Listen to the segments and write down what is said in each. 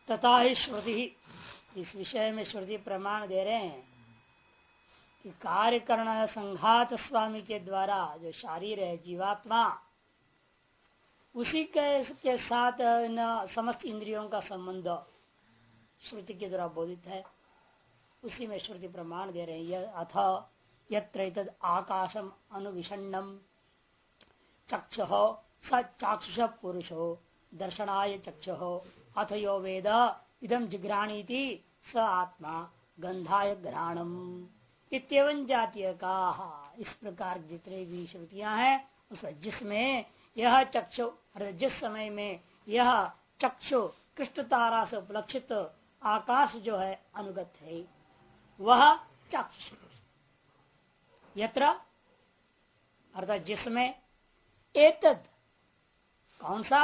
तथा ही श्रुति, इस विषय में श्रुति प्रमाण दे रहे हैं कि कार्यकरण संघात स्वामी के द्वारा जो शारीर है जीवात्मा, उसी के साथ न समस्त इंद्रियों का संबंध श्रुति के द्वारा बोधित है। उसी में श्रुति प्रमाण दे रहे हैं। अथ यत्र आकाशम अनुविषण्णम चक्षुः स चाक्षुष पुरुषो दर्शनाय चक्षुः अथ यो वेद इदम जिघ्राणीति स आत्मा गंधाय घ्राणम इत्येवं जातीय का। इस प्रकार जितने भी श्रुतियां हैं उस जिसमें यह चक्षु, जिस समय में यह चक्षु कृष्ण तारा से उपलक्षित आकाश जो है अनुगत है, वह चक्षु यत्र अर्थात जिसमें एतद कौन सा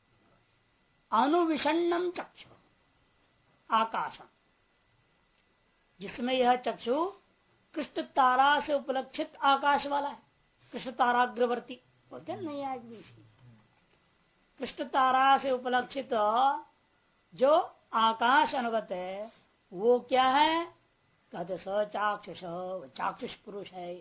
अनुविषण्णम चक्षु आकाशम, जिसमें यह चक्षु कृष्ण तारा से उपलक्षित आकाश वाला है। कृष्ण ताराग्रवर्ती बोलते हैं नहीं, आज भी कृष्ण तारा से उपलक्षित जो आकाश अनुगत है वो क्या है? कहते स चाक्षुष, चाक्षुष पुरुष है।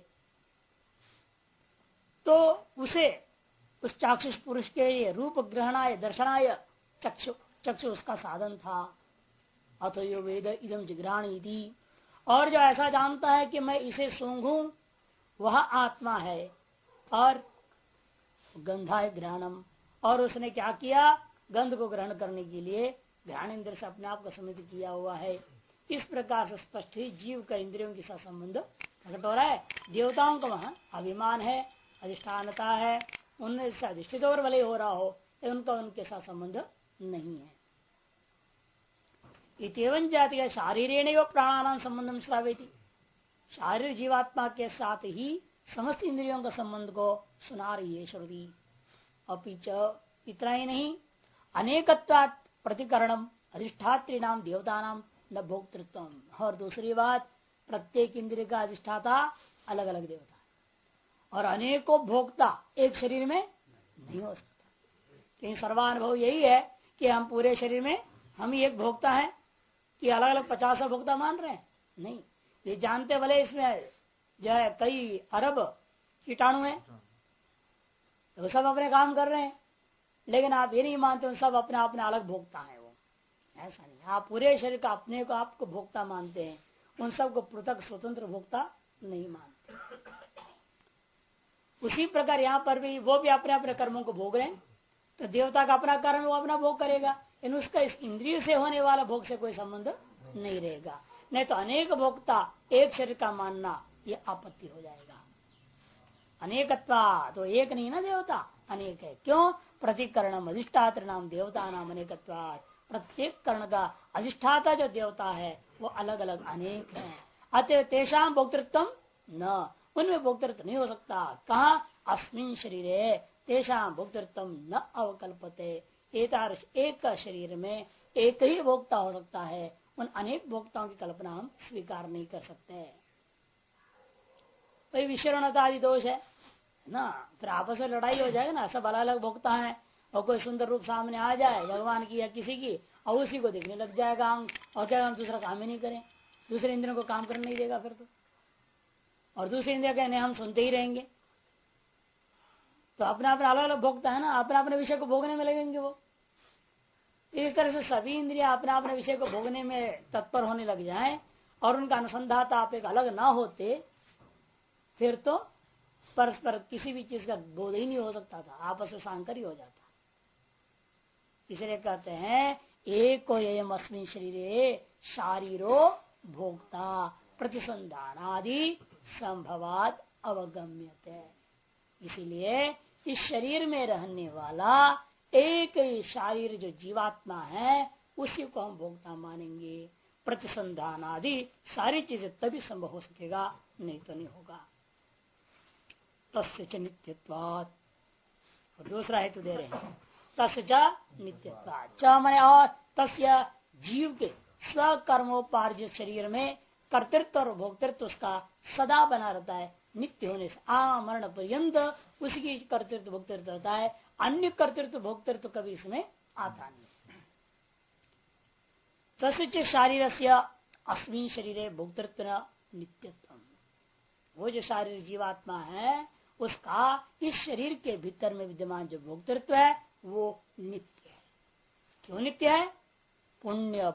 तो उसे उस चाक्षुष पुरुष के लिए रूप ग्रहणाय दर्शनाय चक्षु, चक्षु उसका साधन था। अथ यो वेद इदम जिघ्राणी थी, और जो ऐसा जानता है कि मैं इसे सूंघूं वह आत्मा है। और गंधाय घ्राणम, और उसने क्या किया? गंध को ग्रहण करने के लिए घ्राण इंद्र से अपने आप को सम्मिलित किया हुआ है। इस प्रकार से स्पष्ट ही जीव का इंद्रियों के साथ संबंध प्रकट हो रहा है। देवताओं का वहां अभिमान है, अधिष्ठानता है, उनसे अधिष्ठित और भले हो रहा हो, उनका उनके साथ संबंध नहीं है। इतवन जाति का शारीरेण व प्राणानाम संबंधम श्रावेति, शारीर जीवात्मा के साथ ही समस्त इंद्रियों का संबंध को सुना रही है श्रुति। अपिच इतना ही नहीं, अनेकत्वात् प्रतिकरणम अधिष्ठात्री नाम देवता नाम न भोक्तृत्व। और दूसरी बात, प्रत्येक इंद्रिय का अधिष्ठाता अलग अलग देवता और अनेकों भोक्ता एक शरीर में नहीं हो सकता। लेकिन सर्वानुभव यही है कि हम पूरे शरीर में हम ही एक भोक्ता है कि अलग अलग 50 भोक्ता मान रहे हैं? नहीं, ये जानते भले इसमें जो है कई अरब कीटाणु हैं, तो सब अपने काम कर रहे हैं, लेकिन आप ये नहीं मानते सब अपने अपने अलग भोक्ता है। वो ऐसा नहीं, आप पूरे शरीर का अपने को आपको भोक्ता मानते हैं, उन सबको पृथक स्वतंत्र भोक्ता नहीं मानते। उसी प्रकार यहाँ पर भी वो भी अपने अपने कर्मों को भोग रहे हैं। तो देवता का अपना कर्म वो अपना भोग करेगा, इन उसका इस इंद्रिय से होने वाला भोग से कोई संबंध नहीं रहेगा। नहीं तो अनेक भोक्ता एक शरीर का मानना ये आपत्ति हो जाएगा। अनेकत्वा तो एक नहीं ना, देवता अनेक है। क्यों? प्रतिकरणम अधिष्ठात्र नाम देवता नाम अनेकत्वा, प्रत्येक कर्ण का अधिष्ठाता जो देवता है वो अलग अलग अनेक है। अतः तेषाम भोक्तृत्व न, उनमें भोक्तृत्व नहीं हो सकता। कहा? अस्मिन शरीरे तेषाम भोक्तृत्व न अवकल्पते। एक शरीर में एक ही भोक्ता हो सकता है, उन अनेक भोक्ताओं की कल्पना हम स्वीकार नहीं कर सकते। भाई विशरणता आदि दोष है ना, फिर आपस में लड़ाई हो जाएगा ना। सब अलग अलग भोक्ता है और कोई सुंदर रूप सामने आ जाए भगवान की या किसी की, और उसी को देखने लग जाएगा हम, और क्या हम दूसरा काम ही नहीं करें, दूसरे इंद्रियों को काम करने नहीं देगा फिर तो, और दूसरे इंद्रिय कहने हम सुनते ही रहेंगे। तो अपना अपना अलग अलग भोगता है ना, अपने अपने विषय को भोगने में लगेंगे वो। इस तरह से सभी इंद्रिया अपने अपने विषय को भोगने में तत्पर होने लग जाएं और उनका अनुसंधाता आप एक अलग ना होते, फिर तो परस्पर किसी भी चीज का बोध ही नहीं हो सकता था, आपस में सांकर ही हो जाता। इसलिए कहते हैं एको एयम अस्मिन् शरीरे शारीरो भोक्ता प्रतिसंधानादि संभवात अवगम्यते। इसीलिए इस शरीर में रहने वाला एक ही शारीर जो जीवात्मा है उसी को हम भोक्ता मानेंगे। प्रतिसंधान आदि सारी चीजें तभी संभव हो सकेगा, नहीं तो नहीं होगा। तस्य च नित्यत्वात्, और दूसरा हेतु दे रहे हैं तस्य च नित्यत्वात्। च माने और, तस्य जीव के स्वकर्मोपार्जित शरीर में कर्तृत्व और भोक्तृत्व उसका सदा बना रहता है, नित्य होने से मरण पर्यंत उसकी कर्तृत्व भोक्तृत्व रहता है। अन्य कर्तृत्व भोक्तृत्व कभी इसमें आता नहीं। तस्य शारीर से अस्मिन शरीर भोक्तृत्व नित्यत्व, वो जो शारीरिक जीवात्मा है उसका इस शरीर के भीतर में विद्यमान जो भोक्तृत्व है वो नित्य है। क्यों नित्य है? पुण्य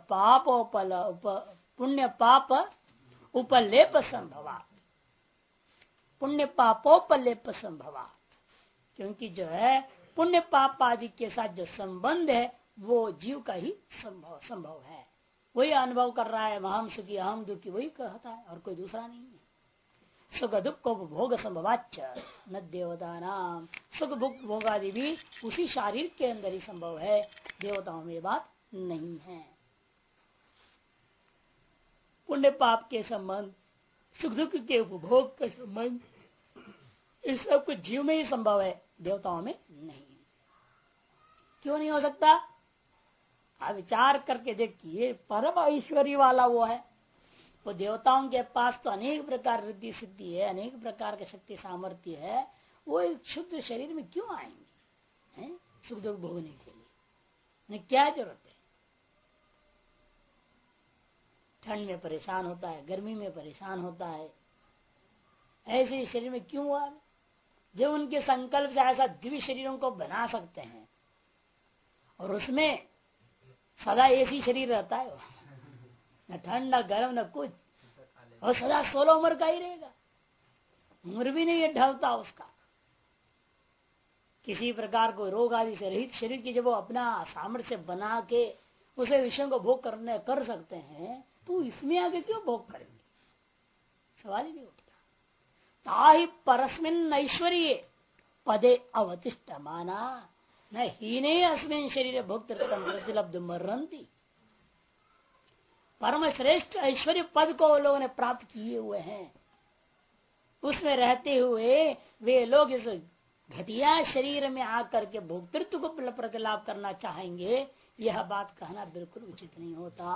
पाप उपलेप संभवा, पुण्य पापोपलेप संभवा, क्योंकि जो है पुण्य पाप आदि के साथ जो संबंध है वो जीव का ही संभव है। वही अनुभव कर रहा है, महम सुखी अहम दुखी, वही कहता है और कोई दूसरा नहीं है। सुख दुख भोग संभवाच न देवता नाम, सुख भुख भोग आदि भी उसी शारीर के अंदर ही संभव है, देवताओं में बात नहीं है। पुण्य पाप के संबंध, सुख दुख के उपभोग का संबंध, इस सब कुछ जीव में ही संभव है, देवताओं में नहीं। क्यों नहीं हो सकता? आप विचार करके देखिए, परम ऐश्वर्य वाला वो है, वो देवताओं के पास तो अनेक प्रकार रिद्धि सिद्धि है, अनेक प्रकार के शक्ति सामर्थ्य है, वो एक शुद्ध शरीर में क्यों आएंगे सुख दुख भोगने के लिए? उन्हें क्या जरूरत है? ठंड में परेशान होता है, गर्मी में परेशान होता है, ऐसे शरीर में क्यों आ? जो उनके संकल्प से ऐसा दिव्य शरीरों को बना सकते हैं और उसमें सदा ऐसी शरीर रहता है, न ठंड न गर्म न कुछ, और सदा 16 उम्र का ही रहेगा, उम्र भी नहीं ढलता उसका। किसी प्रकार को रोग आदि से रहित शरीर की जब वो अपना सामर्थ्य बना के उसे विषयों को भोग कर सकते हैं, तो इसमें आगे क्यों भोग करेंगे? सवाल ही नहीं उठता। ताहि परस्मिन ऐश्वर्ये पदे अवतिष्ठ माना न हीने अस्मिन शरीर भोक्तृत्वं प्रतिलब्ध मरंती। परम श्रेष्ठ ऐश्वर्य पद को लोगों ने प्राप्त किए हुए हैं, उसमें रहते हुए वे लोग इस घटिया शरीर में आकर के भोक्तृत्व को प्रतिलाभ करना चाहेंगे, यह बात कहना बिल्कुल उचित नहीं होता।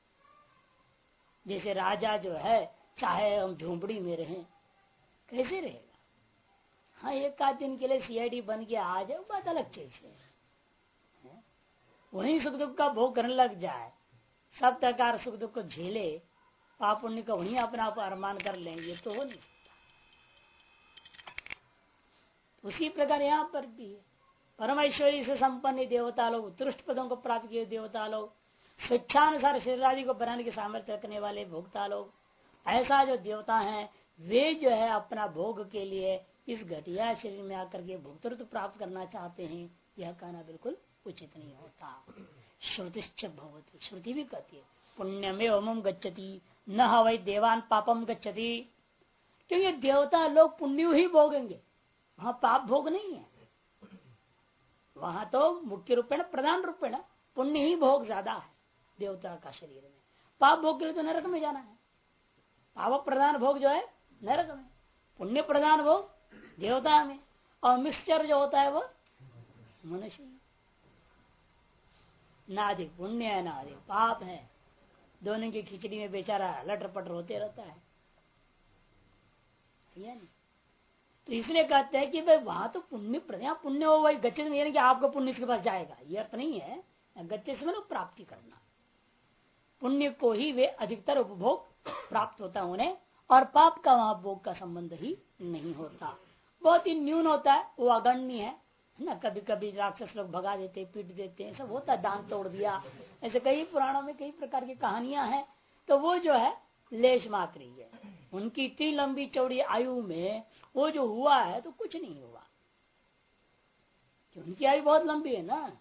जैसे राजा जो है, चाहे हम झोंपड़ी में रहें, कैसे रहेगा? हाँ, एक आध दिन के लिए सीआईडी बन के आ जाए, बात अलग चीज है। वहीं सुख दुख का भोग करने लग जाए, सब प्रकार सुख दुख को झेले, पाप पुण्य का वहीं अपना अरमान कर लेंगे, तो हो नहीं सकता। उसी प्रकार यहाँ पर भी है, परमेश्वरी से संपन्न देवता लोग, उत्कृष्ट पदों को प्राप्त किए देवता लोग, स्वेच्छानुसार शरीर आदि को बनाने के सामर्थ्य रखने वाले भोक्ता लोग, ऐसा जो देवता हैं वे जो है अपना भोग के लिए इस घटिया शरीर में आकर के भोक्तृत्व प्राप्त करना चाहते हैं, यह कहना बिल्कुल उचित नहीं होता। श्रुतिश्च भवति, श्रुति भी कहती है पुण्यमे ओमम गच्छति न वै देवान पापम गच्छति, क्योंकि देवता लोग पुण्य ही भोगेंगे, वहां पाप भोग नहीं है। वहां तो मुख्य रूपेण प्रधान रूपेण पुण्य ही भोग ज्यादा है देवता का शरीर में। पाप भोग के लिए तो नरक में जाना है, पाप प्रधान भोग जो है नरक में, पुण्य प्रधान भोग देवता में, और मिक्सचर जो होता है वो मनुष्य में। ना अधिक पुण्य है ना अधिक पाप है, दोनों की खिचड़ी में बेचारा लटर पटर होते रहता है। तो इसलिए कहते हैं कि भाई वहां तो पुण्य प्रधान, पुण्य हो वही गच्छित में, यानी कि आपका पुण्य इसके पास जाएगा, ये अर्थ नहीं है। गच्छित में प्राप्ति करना, पुण्य को ही वे अधिकतर उपभोग प्राप्त होता है उन्हें, और पाप का वहां भोग का संबंध ही नहीं होता, बहुत ही न्यून होता है, वो अगण्य है ना। कभी कभी राक्षस लोग भगा देते, पीट देते हैं, सब होता है, दांत तोड़ दिया, ऐसे कई पुराणों में कई प्रकार की कहानियां हैं। तो वो जो है लेश मात्र ही है, उनकी इतनी लंबी चौड़ी आयु में वो जो हुआ है तो कुछ नहीं हुआ, उनकी आयु बहुत लंबी है ना।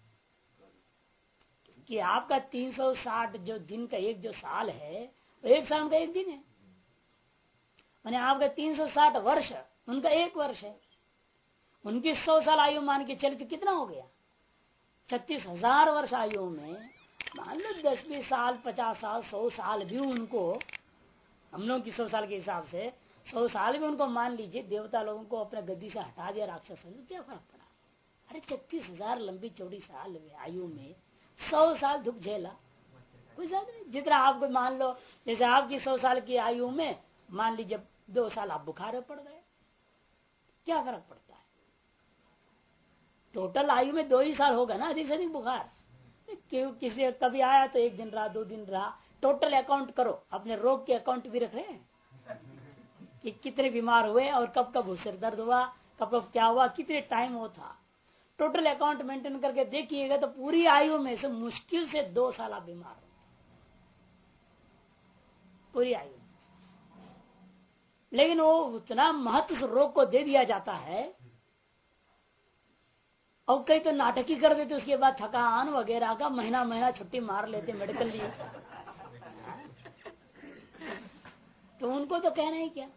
कि आपका 360 जो दिन का एक जो साल है, वो एक साल का एक दिन है, मैंने आपका 360 वर्ष उनका एक वर्ष है। उनकी 100 साल आयु मान के चल के कितना हो गया? 36,000 वर्ष आयु में मान लो 10-20 साल, 50 साल, 100 साल भी उनको, हम लोग की 100 साल के हिसाब से 100 साल भी उनको मान लीजिए देवता लोगों को अपने गद्दी से हटा दिया राक्षस ने, तो क्या फर्क पड़ा? अरे 36,000 लंबी चौड़ी साल आयु में 100 साल दुख झेला, कोई ज्यादा नहीं। जितना आपको मान लो, जैसे आपकी 100 साल की आयु में मान लीजिए 2 साल आप बुखार में पड़ गए, क्या फर्क पड़ता है? टोटल आयु में 2 ही साल होगा ना अधिक से अधिक बुखार, क्यों किसी कभी आया तो 1 दिन रहा, 2 दिन रहा, टोटल अकाउंट करो, अपने रोग के अकाउंट भी रख रहे हैं कि कितने बीमार हुए और कब कब सिर दर्द हुआ, कब कब क्या हुआ, कितने टाइम वो था, टोटल अकाउंट मेंटेन करके देखिएगा तो पूरी आयु में से मुश्किल से 2 साल आप बीमार हो, पूरी आयु। लेकिन वो उतना महत्व रोग को दे दिया जाता है, और कई तो नाटक ही कर देते, उसके बाद थकान वगैरह का महीना महीना छुट्टी मार लेते मेडिकल लीव। तो उनको तो कहना ही क्या।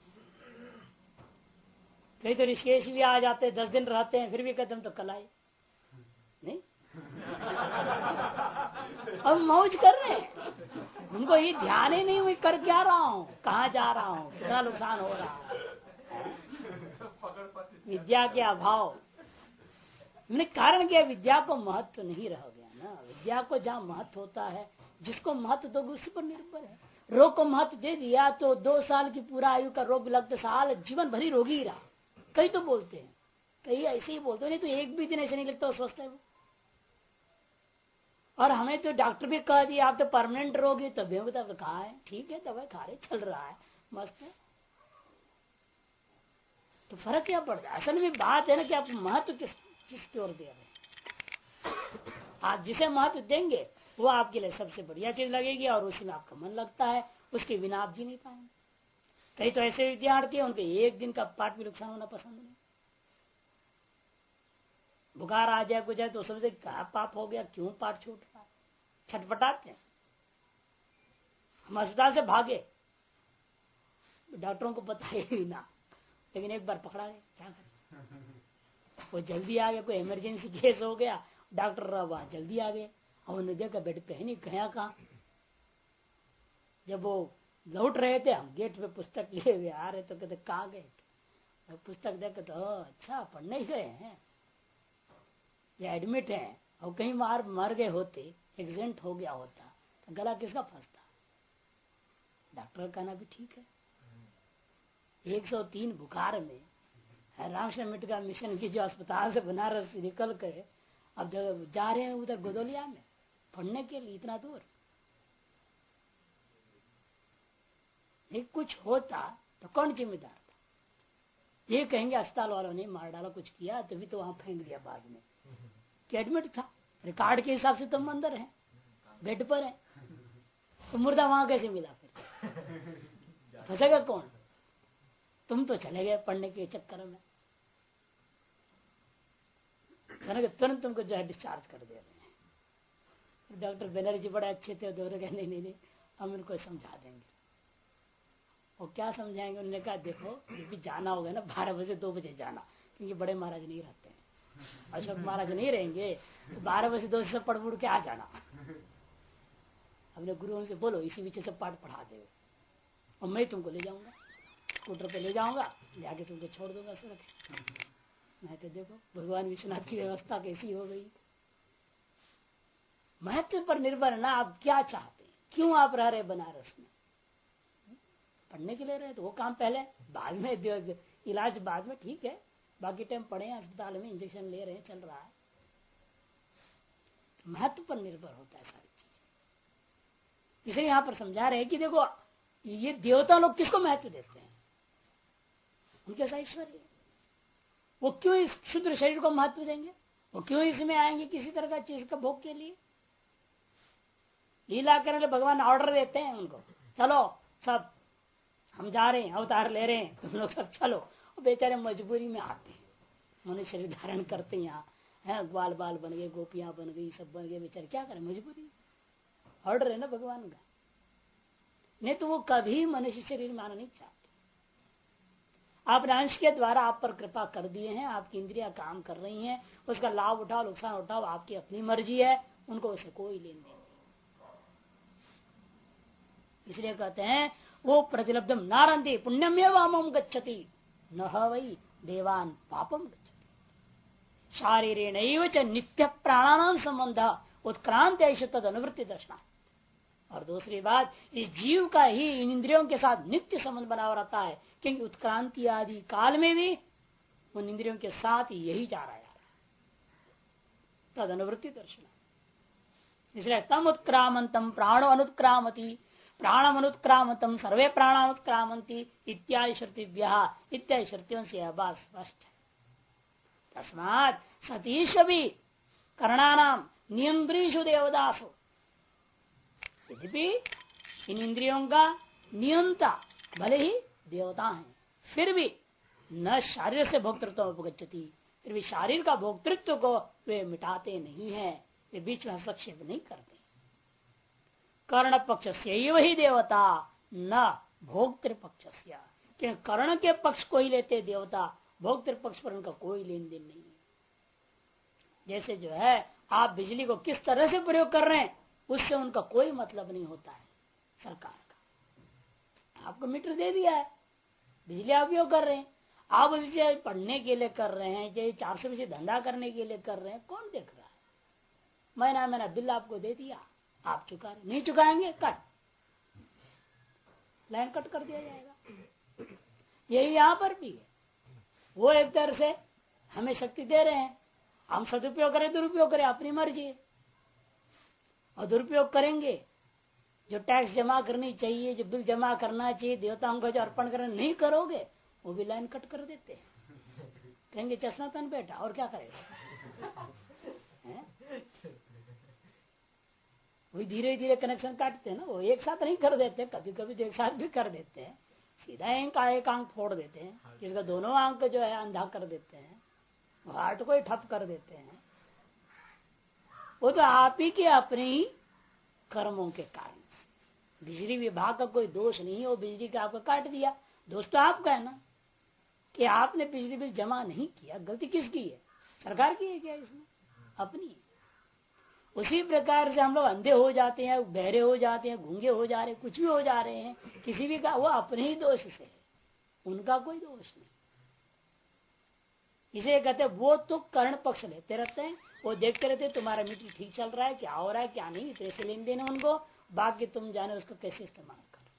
कई तो ऋषिकेश भी आ जाते, 10 दिन रहते हैं, फिर भी कहते हम तो कल आए नहीं। अब मौज कर रहे हैं, उनको ये ध्यान ही नहीं हुई कर क्या रहा हूं, कहाँ जा रहा हूं, कितना नुकसान हो रहा है। विद्या के अभाव मैंने कारण क्या, विद्या को महत्व नहीं रह गया ना। विद्या को जहाँ महत्व होता है, जिसको महत्व दोगे उसी पर निर्भर है। रोग को महत्व दे दिया तो 2 साल की पूरा आयु का रोग लगते साल जीवन भरी रोगी ही रहा। कई तो बोलते हैं, कई ऐसे ही बोलते हैं, नहीं तो एक भी दिन ऐसे नहीं लगता, स्वस्थ है वो। और हमें तो डॉक्टर भी कह दिया आप तो परमानेंट रोगी, तब भी कहा है ठीक है, दवाई खा रहे, चल रहा है, मस्त है। तो फर्क क्या पड़ता है। असल में बात है ना कि आप महत्व किसकी ओर दे रहे हैं। आप जिसे महत्व देंगे वो आपके लिए सबसे बढ़िया चीज लगेगी, और उसी में आपका मन लगता है, उसके बिना आप जी नहीं पाएंगे। कई तो ऐसे विद्यार्थी हैं, उनके 1 दिन का पाठ भी नुकसान होना पसंद नहीं। बुखार आ जाए कुछ जाए तो समझे क्या पाप हो गया, क्यों पाठ छूट रहा है, छटपटाते हैं। हम अस्पताल से भागे, डॉक्टरों को पता ही ना, लेकिन एक बार पकड़ा गया, क्या करें। वो जल्दी आ गया, कोई इमरजेंसी केस हो गया, डॉक्टर वहां जल्दी आ गए, और उन्होंने देखा बेड पे है नहीं, गया कहाँ। जब वो लौट रहे थे, हम गेट पे पुस्तक लिए हुए आ रहे तो कहते कहाँ गए थे। पुस्तक देख तो अच्छा पढ़ने ही गए हैं या एडमिट हैं, और कहीं मर गए होते, एक्सीडेंट हो गया होता तो गला किसका फंसता। डॉक्टर का कहना भी ठीक है। 103 बुखार में रामकृष्ण मिशन मिशन की जो अस्पताल से बनारस निकल कर अब जा रहे हैं उधर गोदोलिया में पढ़ने के लिए, इतना दूर। एक कुछ होता तो कौन जिम्मेदार था। ये कहेंगे अस्पताल वालों ने मार डाला, कुछ किया, तभी तो वहां फेंक दिया बाद में कि एडमिट था, रिकॉर्ड के हिसाब से तुम अंदर है, बेड पर है, तो मुर्दा वहां कैसे मिला। फिर फंसेगा कौन। तुम तो चले गए पढ़ने के चक्कर में, तुरंत तुमको जो है डिस्चार्ज कर दे रहे हैं। डॉक्टर बनर्जी बड़े अच्छे थे, नहीं नहीं नहीं हम इनको समझा देंगे। और क्या समझाएंगे, उन्होंने कहा देखो जब भी जाना होगा ना 12 बजे 2 बजे जाना, क्योंकि बड़े महाराज नहीं रहते हैं, अशोक महाराज नहीं रहेंगे, तो 12 बजे 2 से पढ़ के आ जाना। अपने गुरुओं से बोलो इसी विषय से पाठ पढ़ा दे, और मैं तुमको ले जाऊंगा, स्कूटर पे ले जाऊंगा, जाके तुमको छोड़ दूंगा सुरक्षित। मैं तो देखो भगवान विश्वनाथ की व्यवस्था कैसी हो गई। महत्व पर निर्भर ना, आप क्या चाहते हैं, क्यों आप रह रहे बनारस में, पढ़ने के लिए रहे तो वो काम पहले, बाद में इलाज बाद में, ठीक है, बाकी टाइम पढ़े अस्पताल में इंजेक्शन ले रहे हैं, चल रहा है। महत्व पर निर्भर होता है सारी चीज। इसलिए यहां पर समझा रहे हैं कि देखो ये देवता लोग किसको महत्व देते हैं, उनके ऐसा ऐश्वर्य, वो क्यों इस क्षुद्र शरीर को महत्व देंगे, वो क्यों इसमें आएंगे किसी तरह का चीज का भोग के लिए। लीला करने भगवान ऑर्डर देते हैं उनको, चलो सब हम जा रहे हैं, अवतार ले रहे हैं, तुम लोग सब चलो। और बेचारे मजबूरी में आते हैं, उन्हें शरीर धारण करते हैं, यहाँ है ग्वाल बाल बन गए, गोपियां बन गई, सब बन गए, बेचारे क्या करें, मजबूरी, ऑर्डर है ना भगवान का। नहीं तो वो कभी मनुष्य शरीर में आना नहीं चाहते। आपने अंश के द्वारा आप पर कृपा कर दिए हैं, आपकी इंद्रियां काम कर रही हैं, उसका लाभ उठाओ नुकसान उठाओ आपकी अपनी मर्जी है, उनको उसे कोई लेन देन नहीं। इसलिए कहते हैं वो प्रतिलब्धम नारंती पुण्यम एवं गच्छति न वही देवान पापम गच्छति। शारीरेण च नित्य प्राणानाम संबंध उत्क्रांत तद अनुवृत्ति दर्शना। और दूसरी बात, इस जीव का ही इन इंद्रियों के साथ नित्य संबंध बना रहता है, क्योंकि उत्क्रांति आदि काल में भी उन इंद्रियों के साथ यही जा रहा है, तद अनुवृत्ति दर्शना। इसलिए तम उत्क्रामंतम प्राणो अनुत्क्रामती प्राणम अनुत्क्रामतम सर्वे प्राणानुत्क्रामंती इत्यादि श्रुतिभ्य इत्यादि श्रुतियों से यह बात स्पष्ट है। तस्मात् सतीश भी कर्णानाम नियंत्रीषु देवदासो, यद्यपि इन इंद्रियों का नियंता भले ही देवता है, फिर भी न शारीर से भोक्तृत्व उपगच्छति, फिर भी शारीर का भोक्तृत्व को वे मिटाते नहीं है, वे बीच में हस्तक्षेप नहीं करते। कर्ण पक्ष से ही देवता न भोक्तृ पक्ष, कर्ण के पक्ष को ही लेते देवता, भोक्तृ पक्ष पर उनका कोई लेन देन नहीं है। जैसे जो है आप बिजली को किस तरह से प्रयोग कर रहे हैं उससे उनका कोई मतलब नहीं होता है। सरकार का आपको मीटर दे दिया है, बिजली आप उपयोग कर रहे हैं, आप उसे पढ़ने के लिए कर रहे हैं, चाहे 400 से धंधा करने के लिए कर रहे हैं, कौन देख रहा है? महीना बिल आपको दे दिया, आप चुका रहे, नहीं चुकाएंगे कट, लाइन कट कर दिया जाएगा। यही यहां पर भी है, वो एक तरह से हमें शक्ति दे रहे हैं, हम सदुपयोग करें दुरुपयोग करें अपनी मर्जी है, और दुरुपयोग करेंगे जो टैक्स जमा करनी चाहिए, जो बिल जमा करना चाहिए, देवताओं को जो अर्पण करना नहीं करोगे वो भी लाइन कट कर देते हैं, कहेंगे चश्मा पहन बैठा और क्या करेगा। वही धीरे धीरे कनेक्शन काटते हैं ना, वो एक साथ नहीं कर देते, कभी कभी तो एक साथ भी कर देते हैं, सीधा एक आंख फोड़ देते हैं, जिसका दोनों आंख जो है अंधा कर देते हैं, हार्ट को ही ठप कर देते हैं। वो तो आप ही के अपने ही कर्मों के कारण। बिजली विभाग का कोई दोष नहीं है, वो बिजली का आपको काट दिया, दोष तो आपका है ना कि आपने बिजली बिल जमा नहीं किया। गलती किसकी है? सरकार की है क्या? इसमें अपनी। उसी प्रकार से हम लोग अंधे हो जाते हैं, बहरे हो जाते हैं, गूंगे हो जा रहे हैं, कुछ भी हो जा रहे हैं, किसी भी का वो अपने ही दोष से है, उनका कोई दोष नहीं। इसे कहते वो तो कर्ण पक्ष लेते रहते हैं, वो देखते रहते हैं तुम्हारा मीटर ठीक चल रहा है, क्या हो रहा है क्या नहीं, इतने से लेन देन है उनको, बाकी तुम जाने उसको कैसे इस्तेमाल करो।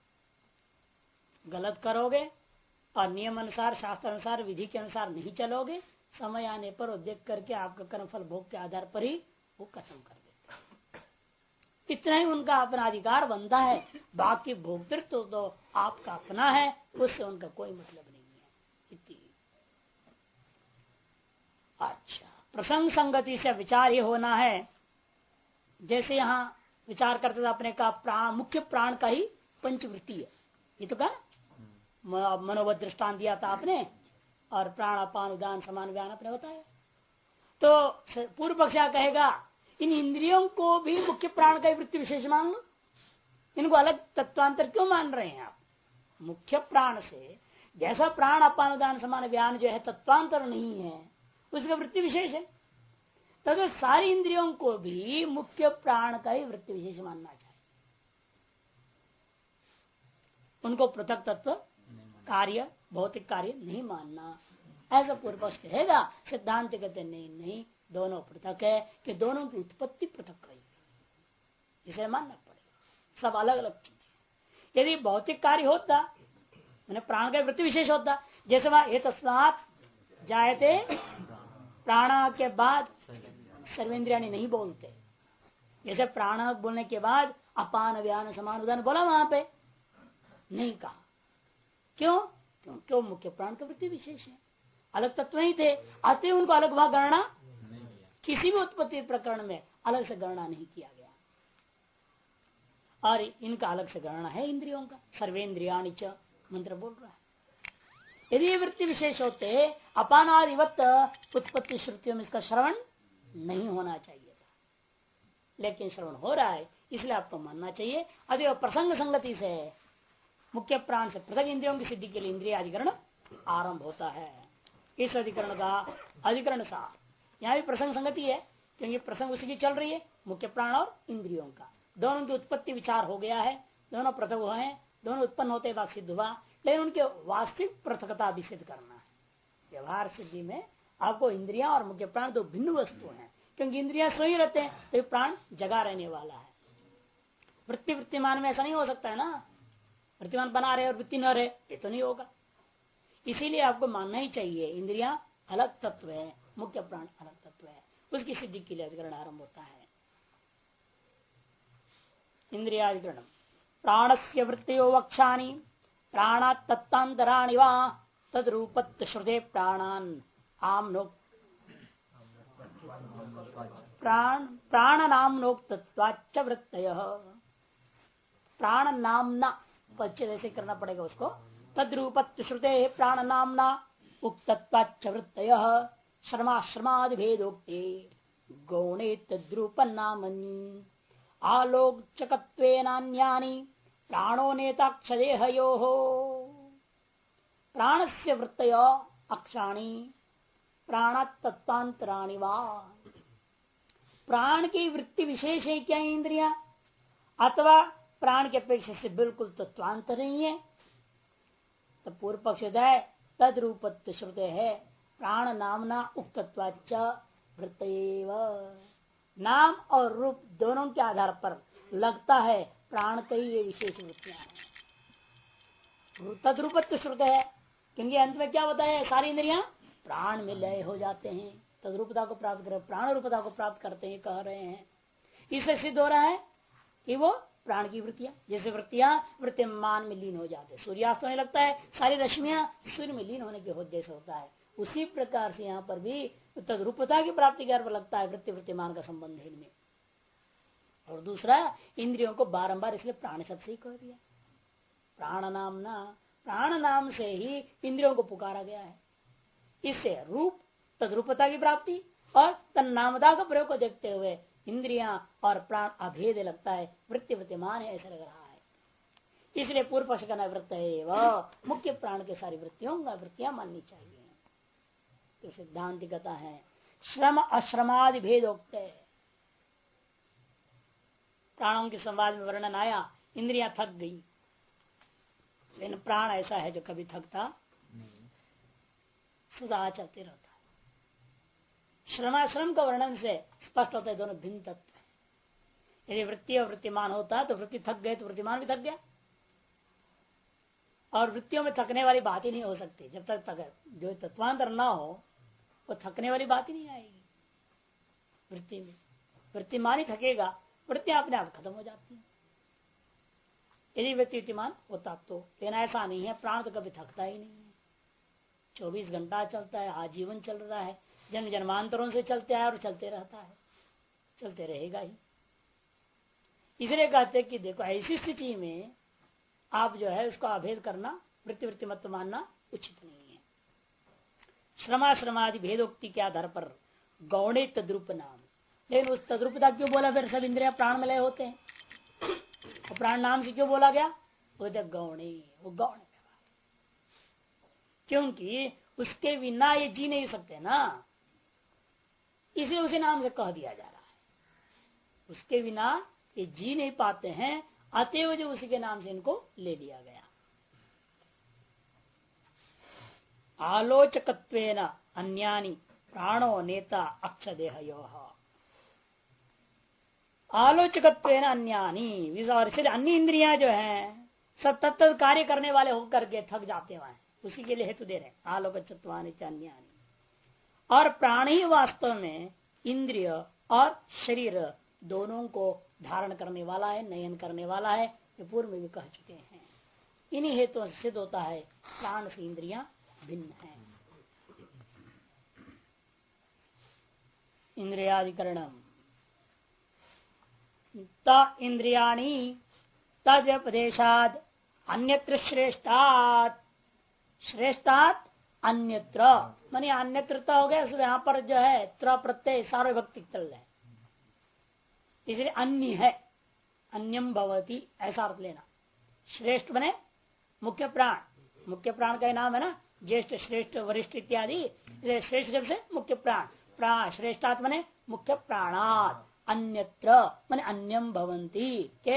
गलत करोगे और नियम अनुसार शास्त्र अनुसार विधि के अनुसार नहीं चलोगे, समय आने पर वो देख करके आपका कर्मफल भोग के आधार पर ही वो खत्म कर देते। इतना ही उनका अपना अधिकार बनता है, बाकी भोक्तृत्व तो आपका अपना है, उससे उनका कोई मतलब नहीं है। इतनी। अच्छा, प्रसंग संगति से विचार ये होना है, जैसे यहाँ विचार करते थे अपने का मुख्य प्राण का ही पंचवृत्ति है, ये तो कहा मनोवत दृष्टान दिया था आपने, और प्राण अपान उदान समान व्यान आपने बताया। तो पूर्व पक्षा कहेगा इन इंद्रियों को भी मुख्य प्राण का ही वृत्ति विशेष मान लो, इनको अलग तत्वांतर क्यों मान रहे हैं आप? मुख्य प्राण से जैसा प्राण अपान उदान समान व्यान जो है तत्वांतर नहीं है, उसका वृत्ति विशेष है, तब सारी इंद्रियों को भी मुख्य प्राण का ही वृत्ति विशेष मानना चाहिए, उनको पृथक तत्व कार्य भौतिक कार्य नहीं मानना। ऐसा पूर्व पक्ष कहेगा, सिद्धांत कहते नहीं, दोनों पृथक है, कि दोनों की उत्पत्ति पृथक है, इसे मानना पड़ेगा, सब अलग अलग चीजें। यदि भौतिक कार्य होता मैंने प्राण का वृत्ति विशेष होता, जैसे वहां ये तस्मात् जायते प्राण के बाद सर्वेंद्रिया नहीं बोलते, जैसे प्राण बोलने के बाद अपान व्यान समान उदान बोला, वहां पे नहीं कहा। क्यों? क्योंकि मुख्य प्राण का वृत्ति विशेष है, अलग तत्व नहीं थे, अतः उनको अलग वहां गणना किसी भी उत्पत्ति प्रकरण में अलग से गणना नहीं किया गया, और इनका अलग से गणना है इंद्रियों का, सर्वेन्द्रियाणि च मंत्र बोल रहा है। यदि ये वृत्ति विशेष होते अपानादिवत उत्पत्ति श्रुतियों में इसका श्रवण नहीं होना चाहिए था, लेकिन श्रवण हो रहा है, इसलिए आपको मानना चाहिए। अतः प्रसंग संगति से मुख्य प्राण से पृथक इंद्रियों की सिद्धि के लिए इंद्रिय अधिकरण आरंभ होता है। इस अधिकरण का अधिकरण सा यहाँ भी प्रसंग संगति है, क्योंकि प्रसंग उसी की चल रही है, मुख्य प्राण और इंद्रियों का दोनों की उत्पत्ति विचार हो गया है, दोनों पृथक हुए हैं, दोनों उत्पन्न होते बाद सिद्ध हुआ, लेकिन उनके वास्तविक पृथकता भी सिद्ध करना है। व्यवहार सिद्धि में आपको इंद्रियां और मुख्य प्राण दो भिन्न वस्तु हैं, क्योंकि इंद्रियां सोई रहते हैं तो प्राण जगा रहने वाला है। वृत्ति वृत्तिमान में ऐसा नहीं हो सकता है ना, वृत्तिमान बना रहे और वृत्ति न रहे, ये तो नहीं होगा। इसीलिए आपको मानना ही चाहिए इंद्रियां अलग तत्व है, मुख्य प्राण अलग तत्व है, उसकी सिद्धि के लिए अधिकरण आरंभ होता है। इंद्रियाधिकरण प्राणस्य वृत्तियो वक्षानि प्राणात् तत्तांतराणि वा तद्रूपत्व श्रुते प्राणान आमनो प्राण नामनोक्तत्वाच्च वृत्तयः प्राण नामना पश्चिम ऐसे करना पड़ेगा उसको तद्रूपत्व श्रुते प्राण नामना उक्तत्वाच्च वृत्तयः श्रमाश्रमादि भेदोक्ते गौणे तद्रूप नामनी आलोकचकत्वेनान्यानि प्राणो नेताक्षदेहयोः प्राणस्य वृत्तय अक्षाणि प्राणात् तत्तांतराणि वा प्राण की वृत्ति विशेष है क्या इंद्रिया अथवा प्राण के अपेक्षा से बिल्कुल तत्वांतर नहीं है। तो पूर्व पक्ष है तद्रूपत्व श्रुते है प्राण नामना उक्तत्वाच्च वृत्तयेव नाम और रूप दोनों के आधार पर लगता है प्राण कई ये विशेष वृत्तियां हैं। तद्रूपत्व श्रुत है क्योंकि अंत में क्या होता है सारी इंद्रियां प्राण में लय हो जाते हैं तद्रूपता को प्राप्त कर प्राण रूपता को प्राप्त करते हैं कह रहे हैं। इससे सिद्ध हो रहा है कि वो प्राण की वृत्तियां जैसे वृत्तियां वृत्तिमान में लीन हो जाते हैं सूर्यास्त होने लगता है सारी रश्मियां सूर्य में लीन होने के हो जैसे होता है उसी प्रकार से यहाँ पर भी तद्रूपता की प्राप्ति के लगता है वृत्ति वृत्तिमान का संबंध है इनमें। और दूसरा इंद्रियों को बारंबार इसलिए प्राण शब्द से ही कह दिया प्राण नाम से ही इंद्रियों को पुकारा गया है। इससे रूप तद्रूपता की प्राप्ति और तन्नामता का प्रयोग को देखते हुए इंद्रियां और प्राण अभेद लगता है वृत्ति वृत्तिमान है ऐसा लग रहा है। इसलिए पूर्व पक्ष का वृत्त है वह मुख्य प्राण के सारी वृत्तियां माननी चाहिए। तो सिद्धांत कहता है श्रम अश्रमादि भेदोक्त प्राणों के संवाद में वर्णन आया इंद्रियां थक गई लेकिन प्राण ऐसा है जो कभी थकता सदा चलते रहता है। श्रमाश्रम का वर्णन से स्पष्ट होता है दोनों भिन्न तत्व है। यदि वृत्ति और वृत्तिमान होता तो वृत्ति थक गए तो वृत्तिमान भी थक गया और वृत्तियों में थकने वाली बात ही नहीं हो सकती जब तक जो तत्वांतर ना हो वो थकने वाली बात ही नहीं आएगी। वृत्ति में वृत्तिमान ही थकेगा वृत्तियां अपने आप खत्म हो जाती है यदि व्यक्ति वृत्तिमान होता तो। लेकिन ऐसा नहीं है प्राण तो कभी थकता ही नहीं है 24 घंटा चलता है आजीवन चल रहा है जन्म जन्मांतरों से चलते आए और चलते रहता है चलते रहेगा ही। इसलिए कहते कि देखो ऐसी स्थिति में आप जो है उसको अभेद करना वृत्ति वृत्तिमत्व मानना उचित नहीं है। श्रमादि भेदोक्ति के आधार पर गौणे तद्रूप नाम लेकिन उस तद्रूपता क्यों बोला फिर सब इंद्रिया प्राण में लय होते हैं और प्राण नाम से क्यों बोला गया वो गौणे वो गौण क्योंकि उसके बिना ये जी नहीं सकते ना इसलिए उसी नाम से कह दिया जा रहा है। उसके बिना ये जी नहीं पाते हैं अतएव जो उसी के नाम से इनको ले लिया गया। आलोचकत्वेन अन्यानि प्राणो नेता अक्षदेहयोः आलोचकत्वेन अन्यानि और अन्य इंद्रियां जो हैं सब तत्त कार्य करने वाले होकर के थक जाते हैं उसी के लिए हेतु दे रहे हैं आलोकचत्वानि अन्यानि। और प्राण ही वास्तव में इंद्रिय और शरीर दोनों को धारण करने वाला है नयन करने वाला है ये पूर्व में भी कह चुके हैं। इन्हीं हेतु से सिद्ध होता है प्राण से इंद्रियां भिन्न है। इंद्रियाधिकरणम त इंद्रियाणि तद्व्यपदेशाद अन्यत्र श्रेष्ठात अन्यत्र मानी अन्यत्र हो गया यहाँ पर जो है त्र प्रत्यय सार्वभक्ति चल रहा है इसलिए अन्य है अन्यम भवती ऐसा अर्थ लेना। श्रेष्ठ बने मुख्य प्राण का नाम है ना ज्येष्ठ श्रेष्ठ वरिष्ठ इत्यादि श्रेष्ठ जब से मुख्य प्राण श्रेष्ठात् मने मुख्य प्राणात अन्यत्र मने अन्यम भवंती के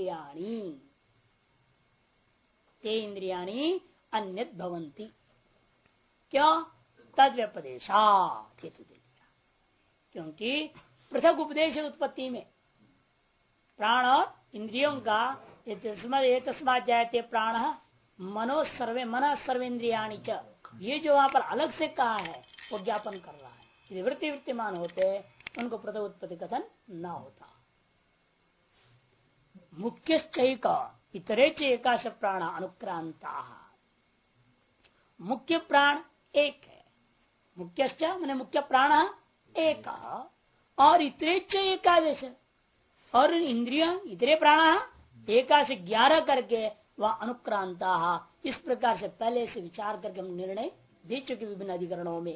इंद्रियाणि अन्यत भवंती क्यों तद व्यपदेशात हेतु दे दिया क्योंकि पृथक उपदेश उत्पत्ति में प्राण और इंद्रियों का तस्मात् जायते प्राण मन सर्वेन्द्रियाणि च ये जो वहां पर अलग से कहा है वो ज्ञापन कर रहा है यदि वृत्तिमान होते उनको पृथक उत्पत्ति कथन न होता। मुख्यश्चैक इतरे च एकाश प्राण अनुक्रांता। मुख्य प्राण एक है, मुख्यश्च मैंने मुख्य प्राण एक, और इतरे च एकादश, और इंद्रिय इतरे प्राण एकाश 11 करके वह अनुक्रांता। इस प्रकार से पहले से विचार करके हम निर्णय दे चुके विभिन्न अधिकरणों में।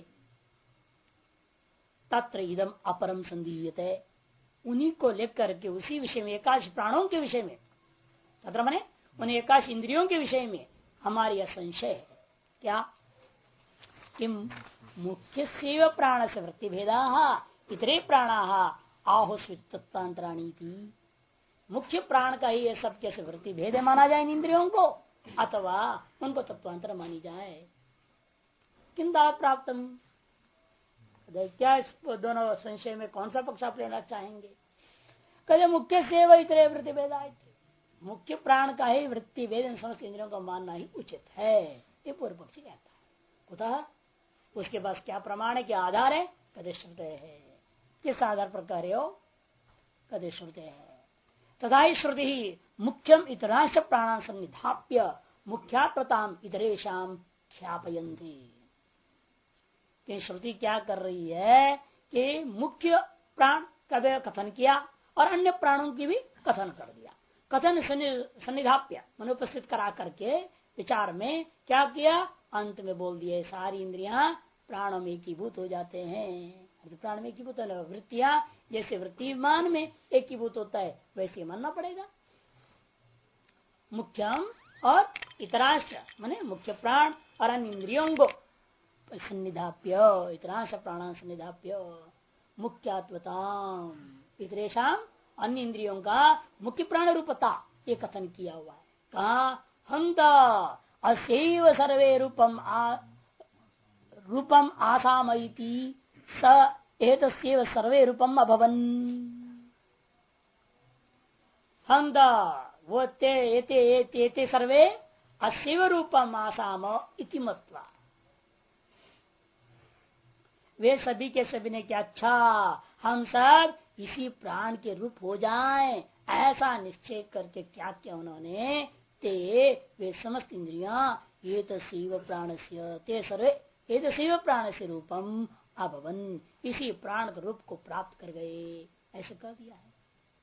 तत्र इदम अपरम संदीयते, उन्हीं को लेकर के उसी विषय में, एकाश प्राणों के विषय में, तत्र माने उन एकाश इंद्रियों के विषय में हमारी यह संशय है। क्या कि मुख्य सेव प्राण से वृत्ति भेदा इतरे प्राणा आहुस्वित्तांतराणी थी। मुख्य प्राण का ही ये सब कैसे वृत्ति भेद माना जाए इन इंद्रियों को, अथवा उनको तत्वांतर मानी जाए। किम दात प्राप्तम, क्या इस दोनों संशय में कौन सा पक्ष आप लेना चाहेंगे? कहते मुख्य सेव इतरे वृत्ति भेदा, मुख्य प्राण का ही वृत्ति भेद समस्त इंद्रियों का मानना ही उचित है, ये पूर्व पक्षी कहता है। कुतः, उसके पास क्या प्रमाण है, क्या आधार है? कदे श्रुते है। किस आधार पर कह रहे हो? कदे श्रुते है। तथा ही श्रुति ही मुख्यम इतरांश प्राण सन्निधाप्य मुख्यात्मताम इतरेशम ख्यापयन्ति। श्रुति क्या कर रही है कि मुख्य प्राण का कथन किया और अन्य प्राणों की भी कथन कर दिया। कथन सन्निधाप्य मन उपस्थित करा करके विचार में क्या किया, अंत में बोल दिए सारी इंद्रियां प्राणों में एकीभूत हो जाते हैं। प्राण में एकीभूत है, वृत्तियां जैसे वृत्तिमान में एकीभूत होता है वैसे मानना पड़ेगा। मुख्यम और इतरांश माने मुख्य प्राण और अन्य इंद्रियों को सन्निधाप्य, इतरांश प्राण सन्निधाप्य मुख्यात्वताम इतरेशम, अन्य इंद्रियों का मुख्य प्राण रूपता ये कथन किया हुआ है। कहा हंता असैव सर्वे रूपम आसामयति स एतस्यैव सर्वे रूपम अभवन्। हंता वो ते सर्वे अस्यैव रूपम आसाम इति मत्वा, वे सभी के सभी ने क्या, अच्छा हम सब इसी प्राण के रूप हो जाएं, ऐसा निश्चय करके क्या किया उन्होंने, ते वे समस्त इंद्रियां ये तस्व प्राण से ते सर्वे ये तस्व प्राण से रूपम अभवन, इसी प्राण के रूप को प्राप्त कर गए, ऐसे कह दिया है।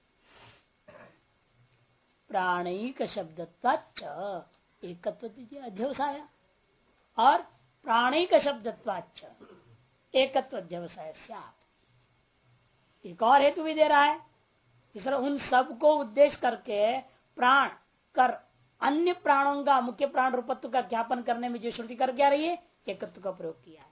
प्राणिक शब्दत्वाच्च एकत्व अध्यवसाय, और प्राणिक शब्दत्वाच्च एकत्व अध्यवसाय स्यात्। एक और हेतु भी दे रहा है, इस तरह उन सबको उद्देश्य करके प्राण कर अन्य प्राणों का मुख्य प्राण रूपत्व का ज्ञापन करने में जो श्रुति कर क्या रही है, एकत्व का प्रयोग किया है।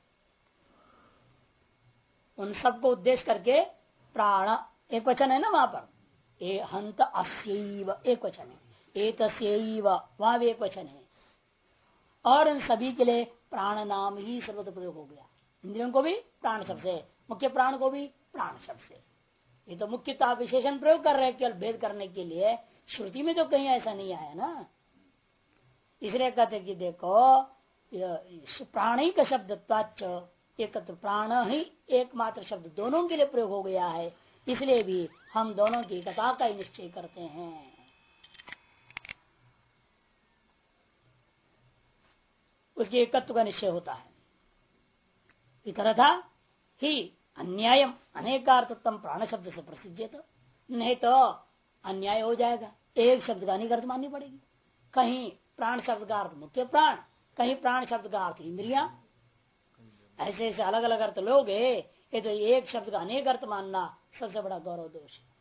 उन सबको उद्देश्य करके प्राण एक वचन है ना वहां पर, ए हंत अस्यैव एक वचन है, एतस्यैव वहां भी एक वचन है, और उन सभी के लिए प्राण नाम ही सर्वत्र प्रयोग हो गया। इंद्रियों को भी प्राण शब्द से, मुख्य प्राण को भी प्राण शब्द से। ये तो मुख्यता विशेषण प्रयोग कर रहे हैं केवल भेद करने के लिए, श्रुति में तो कहीं ऐसा नहीं आया ना। इसलिए कहते कि देखो प्राणिक शब्दत्वाच्च एकत्र, प्राण ही एकमात्र शब्द दोनों के लिए प्रयोग हो गया है, इसलिए भी हम दोनों की एकता का ही निश्चय करते हैं। उसके एकत्व का निश्चय होता है। इतरथा ही अन्यायम अनेकार्थतम प्राण शब्द से प्रसिद्ध, नहीं तो अन्याय हो जाएगा, एक शब्द का अनेक अर्थ माननी पड़ेगी। कहीं प्राण शब्द का अर्थ मुख्य प्राण, कहीं प्राण शब्द का अर्थ इंद्रिया, ऐसे ऐसे अलग अलग अर्थ लोगे, ये तो एक शब्द का अनेक अर्थ मानना सबसे बड़ा गौरव दोष है।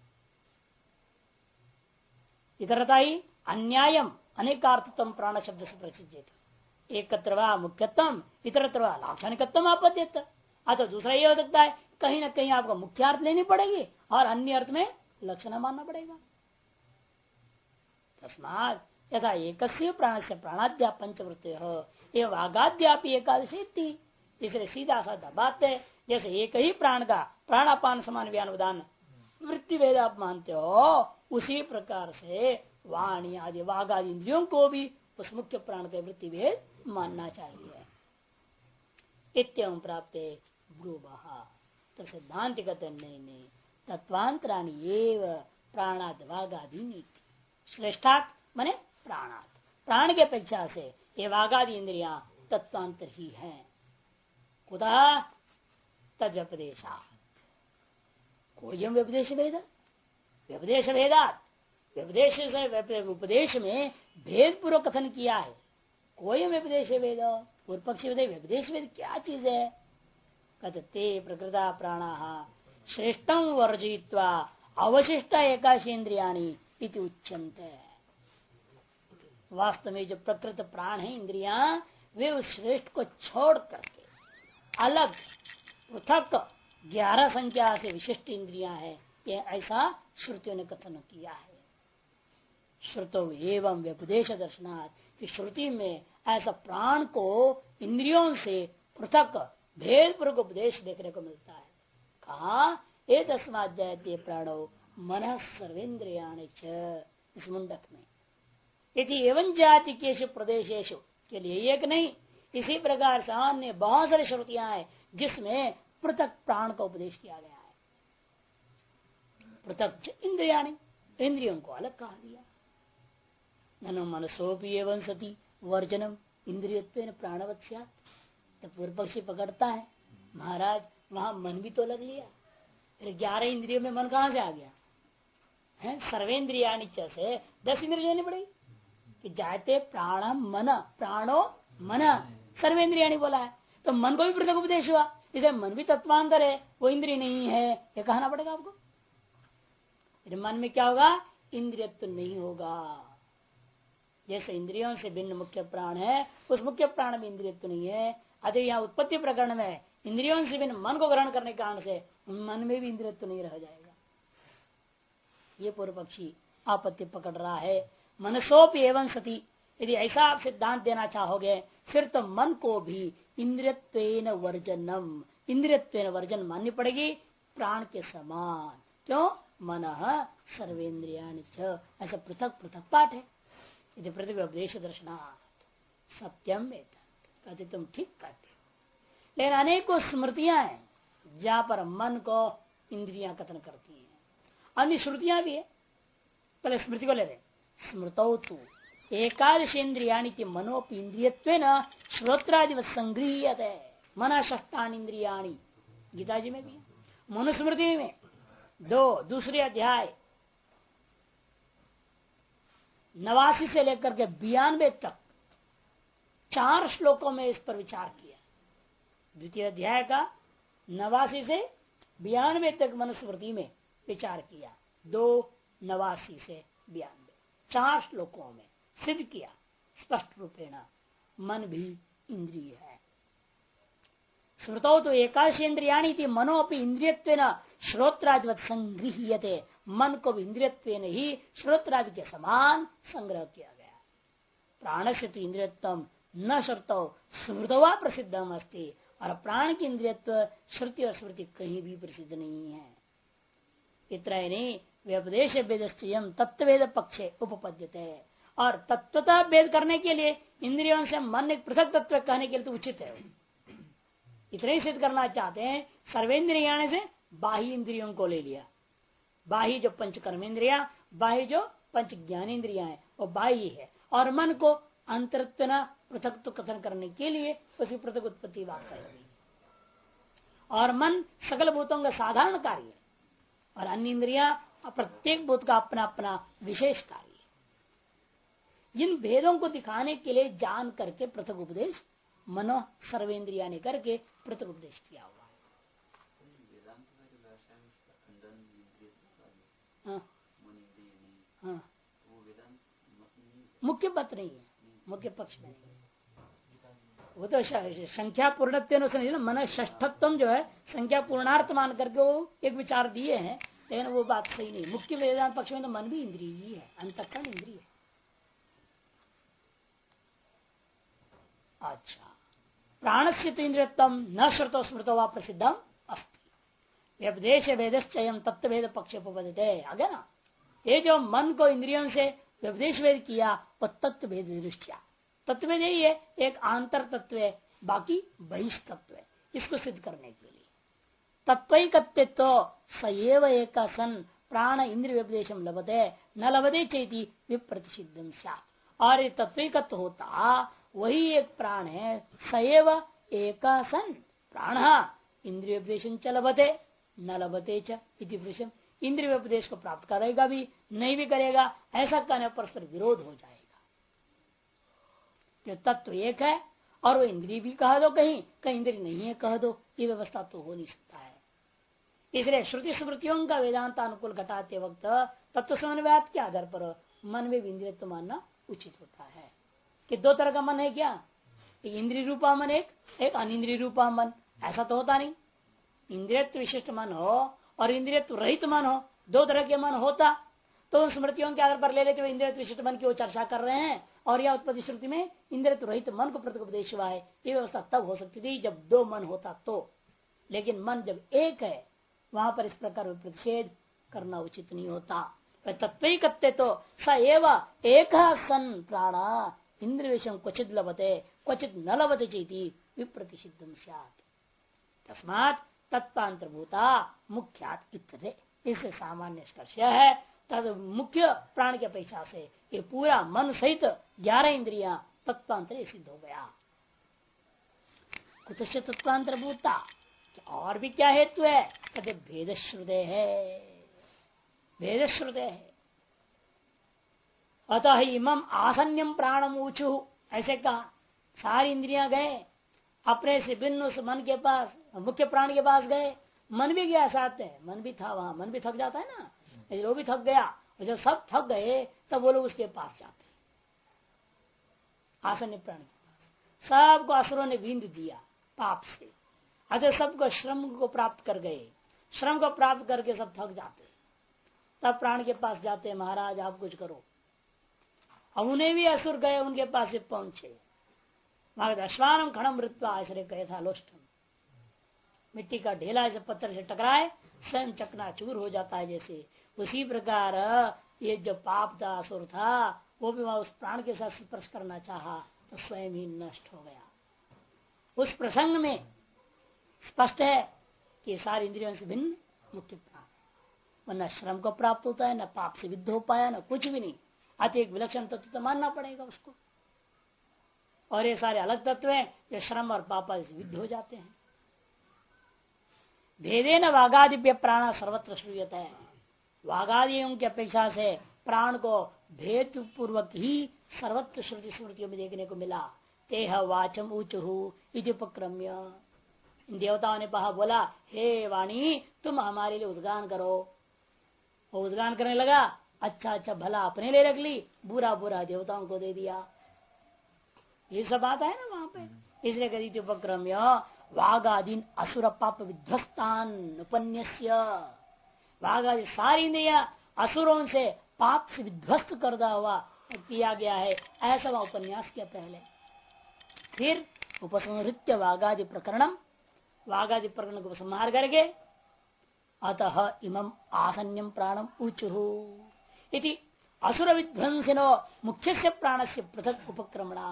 इतरता ही अन्यायम अनेकार्थतम प्राण शब्द से प्रसिद्ध, एकत्र व मुख्यत्म इतरत्र व लाक्षणिकत्म आपद्यत। अतः दूसरा ये हो सकता है कहीं ना कहीं आपको मुख्य अर्थ लेनी पड़ेगी और अन्य अर्थ में लक्षण मानना पड़ेगा। तस्मात् यथा एकस्य प्राण से प्राणाद्या पंचवृत्ति हो ये वागाद्यापि एकादशी, इसलिए सीधा साधा बात है, जैसे एक ही प्राण का प्राणापान समान व्यानुदान वृत्ति वेद आप मानते हो, उसी प्रकार से वाणी आदि वाघ आदि इंद्रियों को भी उस मुख्य प्राण के वृत्ति भेद मानना चाहिए। इत्यं प्राप्ते ब्रूवः, तो सिद्धांत कहते नहीं, तत्वांतराणी एव प्राणाद वागादि नीति। श्रेष्ठात माने प्राणात, प्राण की अपेक्षा से ये वागादि इंद्रियां तत्वांतर ही है। कुतः तद व्यपदेशा, कोई व्यपदेश भेद, व्यपदेश भेदात, व्यपदेश से उपदेश में भेद पूर्वक कथन किया है। कोई व्यपदेश भेद, पूर्व पक्ष व्यपदेश भेद क्या चीज है? कथते प्रकृता प्राणा श्रेष्ठम वर्जयित्वा अवशिष्ट एकाशेन्द्रियाणि इति उच्यन्ते। वास्तव में जो प्रकृत प्राण है इंद्रियां, वे उस श्रेष्ठ को छोड़ करके अलग पृथक 11 संख्या से विशिष्ट इंद्रियां है, ये ऐसा श्रुतियों ने कथन किया है। श्रुतो एवं व्यपदेश दर्शनात्, कि श्रुति में ऐसा प्राण को इंद्रियों से पृथक भेद पूर्वक उपदेश देखने को मिलता है। कहा ये तस्मात् जयते प्राणो मन सर्वेन्द्रियाणि च, इस मुंडक में यदि एवं जाति केशु प्रदेशेशु के लिए एक नहीं, इसी प्रकार से अन्य बहुत सारी श्रुतियां हैं जिसमें पृथक प्राण का उपदेश किया गया है। पृथक इंद्रियाणि, इंद्रियों को अलग कहा दिया। ननु मनसोपि एवं सती वर्जनम इंद्रियत्वेन प्राणवत् स्यात्। तो पूर्व पक्षी पकड़ता है, महाराज वहां मन भी तो लग लिया, फिर 11 इंद्रियों में मन कहां से आ गया है? सर्वेन्द्रियाणि च से 10 इंद्रिय लेनी पड़ेगी कि जाते प्राणम मन, प्राणो मन सर्वेन्द्रियाणि बोला है, तो मन को भी पृथक उपदेश हुआ। इधर मन भी तत्वांतर है, वो इंद्रिय नहीं है, ये कहना पड़ेगा आपको। फिर मन में क्या होगा? इंद्रियत्व नहीं होगा। जैसे इंद्रियों से भिन्न मुख्य प्राण है, उस मुख्य प्राण में इंद्रियत्व नहीं है। अतः यहाँ उत्पत्ति प्रकरण में इंद्रियों से भिन्न मन को ग्रहण करने के कारण से मन में भी इंद्रियत्व नहीं रह जाएगा। ये पूर्व पक्षी आपत्ति पकड़ रहा है। मनसोपि एवं सती, यदि ऐसा आप सिद्धांत देना चाहोगे फिर तो मन को भी इंद्रियत्वेन वर्जनम, इंद्रियत्वेन वर्जन माननी पड़ेगी प्राण के समान। क्यों? मन सर्वेन्द्रियाणि च, ऐसा पृथक पृथक पाठ है। यदि पृथक उपदेश दर्शनात् सत्यम वेद, कहते तुम ठीक कहते हो, लेकिन अनेकों स्मृतियां हैं जहां पर मन को इंद्रियां कथन करती हैं। अन्य श्रुतियां भी है, पहले स्मृति को ले लें। स्मृतौ तु एकादशेन्द्रियाणि की मनोपि इंद्रियत्वेन श्रोत्रादिवत् संगृह्यते मन षष्ठानि इंद्रियाणि, गीता जी में भी मनुस्मृति में दूसरे अध्याय 89 से लेकर के 92 तक 4 श्लोकों में इस पर विचार किया। द्वितीय अध्याय का 89 से 92 तक मनुस्मृति में विचार किया। 2:89 से 92 4 श्लोकों में सिद्ध किया स्पष्ट रूपेण मन भी इंद्रिय है। श्रुतौ तो एकादशेन्द्रियाणि थी मनो अपनी इंद्रियत्वेन श्रोत्रादिवत् संगृह्यते, मन को भी इंद्रियत्वेन ही श्रोत्रादि के समान संग्रह किया गया। प्राणस्य तो इंद्रियत्वम न श्रुतौ स्मृतवा प्रसिद्धम अस्ति, और प्राण की इंद्रियत्व श्रुति और स्मृति कहीं भी प्रसिद्ध नहीं है। इतना ही नहीं, व्यपदेश वेदस्यम तत्ववेद पक्षे उपपद्यते, और तत्वतः भेद करने के लिए इंद्रियों से मन एक पृथक तत्व कहने के लिए तो उचित है। इतना ही सिद्ध करना चाहते हैं, सर्वेन्द्रियाण से बाह्य इंद्रियों को ले लिया। बाह्य जो पंच कर्मेंद्रिया, बाह्य जो पंच ज्ञानेन्द्रिया है वो बाह्य है, और मन को अंतरत्व पृथक तो कथन करने के लिए उसी पृथक उत्पत्ति वार्ता हुई। और मन सकल भूतों का साधारण कार्य, और अन्य इंद्रिया प्रत्येक भूत का अपना अपना विशेष कार्य। इन भेदों को दिखाने के लिए जान करके पृथक उपदेश मनो सर्वेन्द्रिया ने करके पृथक उपदेश किया हुआ है। हाँ। मुख्य पथ नहीं है, मुख्य पक्ष में नहीं है। वो तो संख्या पूर्णत्व मन षष्ठत्व जो है संख्या पूर्णार्थ मान करके वो एक विचार दिए हैं, लेकिन वो बात सही नहीं। मुख्य वेदांत पक्ष में तो मन भी इंद्रिय ही है, अंतःकरण इंद्रिय है। अच्छा, प्राणस्य तो इंद्रियत्वम न श्रुतो स्मृतो वा प्रसिद्धम अस्ति, व्यपदेश वेदश्चयम तत्व भेद पक्ष उपपद्यते। आगे ना, ये जो मन को इंद्रियों से व्यपदेश वेद किया वो तत्व भेद दृष्टिया, तत्व भेद यही है, एक आंतर तत्व है, बाकी बहिष्ठ तत्व है। इसको सिद्ध करने के लिए तत्वैकत्व तो सएव एक सन प्राण इंद्रिय व्यपदेशम लभते न लभते चेती विप्रतिषिद्धम स्यात्। और ये तत्विकत्व होता वही एक प्राण है, सएव एक सन प्राण इंद्रिय व्यपदेशम च लभते न लभते च इति पुरुषम। इंद्रिय व्यपदेश को प्राप्त करेगा भी नहीं भी करेगा, ऐसा करने पर परस्पर विरोध हो जाएगा। जो तत्व एक है और वो इंद्रिय भी कह दो, कहीं कहीं इंद्रिय नहीं है कह दो, ये व्यवस्था तो हो नहीं सकता है। इसलिए श्रुति स्मृतियों का वेदांत अनुकूल घटाते वक्त तत्व समन्वयात के आधार पर मन में इंद्रियत्व मानना उचित होता है। कि दो तरह का मन है क्या, एक इंद्रिय रूपा मन, एक अनिंद्रिय रूपा मन। ऐसा तो होता नहीं। इंद्रियत्व विशिष्ट मन हो और इंद्रियत्व रहित मन हो, दो तरह के मन होता तो स्मृतियों के आधार पर ले लेते हुए इंद्रियत्व विशिष्ट मन की वो चर्चा कर रहे हैं, और यह उत्पत्ति श्रुति में इंद्रियत्व रहित मन को प्रतिपदेश हुआ है। ये व्यवस्था तब हो सकती थी जब दो मन होता तो, लेकिन मन जब एक है वहां पर इस प्रकार प्रतिषेध करना उचित नहीं होता। तत्विकत्व तो स एव एक सन प्राण इंद्रिय विषय क्वचित लभते क्वचित न लभते चेती विप्रतिषिद्धम स्यात्। तस्मात् तत्पांतरभूता मुख्यात इत्यते। इससे सामान्य निष्कर्ष है तद मुख्य प्राण की अपेक्षा से ये पूरा मन सहित 11 इंद्रियां तत्पांतर सिद्ध हो गया। कुछ तत्पांतरभूता और भी क्या हेतु है, कहते भेद श्रुदय है, भेद श्रुदय है। अतः इमं आसन्यम प्राणम ऊचु, ऐसे कहा सारी इंद्रियां गए अपने से भिन्न उस मन के पास, मुख्य प्राण के पास गए, मन भी गया साथ है, मन भी था वहां, मन भी थक जाता है ना, वो भी थक गया, और जब सब थक गए तब वो लोग उसके पास जाते, आसन्य प्राण के पास। सबको असुरों ने विंद दिया पाप से, अगर सबको श्रम को प्राप्त कर गए, श्रम को प्राप्त करके सब थक जाते, तब प्राण के पास जाते, महाराज आप कुछ करो। अब उन्हें भी असुर गए उनके पास से पहुंचे, अश्वानम खड़म मृत्यु आश्रय कहे था लोष्टम, मिट्टी का ढेला जब पत्थर से टकराए स्वयं चकनाचूर हो जाता है, जैसे उसी प्रकार ये जो पाप था असुर था वो भी वहां उस प्राण के साथ स्पर्श करना चाहा तो स्वयं ही नष्ट हो गया। उस प्रसंग में स्पष्ट है कि सारी इंद्रियों से भिन्न मुख्य प्राण, न श्रम को प्राप्त होता है, न पाप से विद्ध हो पाया, न कुछ भी नहीं। अति एक विलक्षण तत्व तो मानना पड़ेगा उसको, और ये सारे अलग तत्व हैं जो श्रम और पाप से विद्ध हो जाते हैं। भेदे न वाघादिप्य प्राण सर्वत्र श्रूयत है, वाघादियों की अपेक्षा से प्राण को भेद पूर्वक ही सर्वत्र श्रुति स्मृतियों में देखने को मिला। तेह वाचम ऊचु इति उपक्रम्य, इन देवताओं ने बोला हे वाणी तुम हमारे लिए उद्गान करो। वो उद्गान करने लगा, अच्छा अच्छा भला अपने लिए रख ली, बुरा बुरा देवताओं को दे दिया। ये सब बात है ना वहां पे, इसलिए कही उपक्रम्य वाघादीन असुर पाप विध्वस्तान उपन्यस्य, वाघादि सारी इंद्रियां असुरों से पाप से विध्वस्त करता हुआ किया गया है, ऐसा वह उपन्यास किया पहले। फिर उपसंहृत्य वाघादि प्रकरणम, वाघादि प्रकरण को संहार करके अतः इमं आसन्यम प्राणम ऊचुहु इति असुर विध्वंसिनो मुख्य से प्राण से पृथक उपक्रमणा,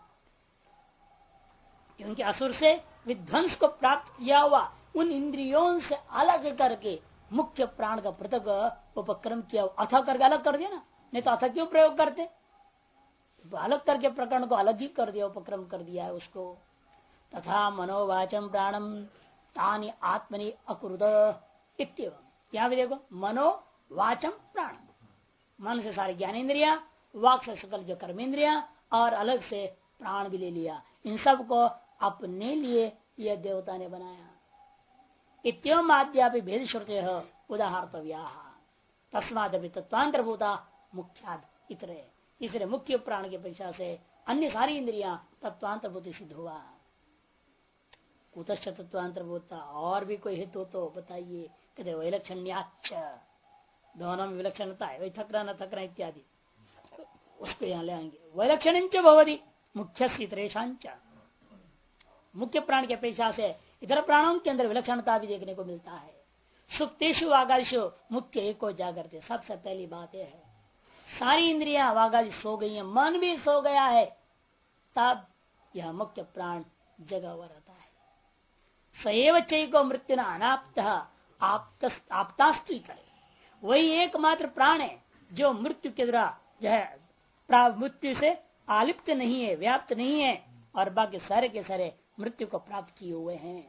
क्योंकि असुर से विध्वंस को प्राप्त किया हुआ उन इंद्रियों से अलग करके मुख्य प्राण का पृथक उपक्रम किया, अथा करके अलग कर दिया ना, नहीं तो अथा क्यों प्रयोग करते, अलग करके प्रकरण को अलग ही कर दिया, उपक्रम कर दिया है उसको। तथा मनोवाचम प्राणम तानि आत्मनि अकुरुत इत्येवं, यहाँ भी देखो मनोवाचम प्राण, मन से सारे ज्ञानेन्द्रिया, वाक से सकल जो कर्मेंद्रिया, और अलग से प्राण भी ले लिया, इन सब को अपने लिए यह देवता ने बनाया। इत्यम आद्यापि भेद श्रुते उदाहर्तव्या तस्माद तत्वांतरभूता मुख्याद इतरे, इसलिए मुख्य प्राण की अपेक्षा से अन्य सारी इंद्रियां तत्वांतरभूत सिद्ध हुआ। कुतश्च तत्वांतरभूता, और भी कोई हेतु तो बताइए। कहते वैलक्षण्याच, दोनों में विलक्षणता है, वही थकना न थकना इत्यादि, उसको यहाँ ले आएंगे। वैलक्षण भवति मुख्य इतरेशांच, मुख्य प्राण की अपेक्षा से इतर प्राणों के अंदर विलक्षणता भी देखने को मिलता है। सुप्तेषु वागादिषु मुख्य एको जागृते, सबसे पहली बात यह है सारी इंद्रियां वागादि सो गई है, मन भी सो गया है, तब यह मुख्य प्राण जगा हुआ रहता है। सएव चैको मृत्यु न अनाप्त आपतास्तु करे, वही एकमात्र प्राण है जो मृत्यु के द्वारा जो है मृत्यु से आलिप्त नहीं है, व्याप्त नहीं है, और बाकी सारे के सारे मृत्यु को प्राप्त किए हुए हैं।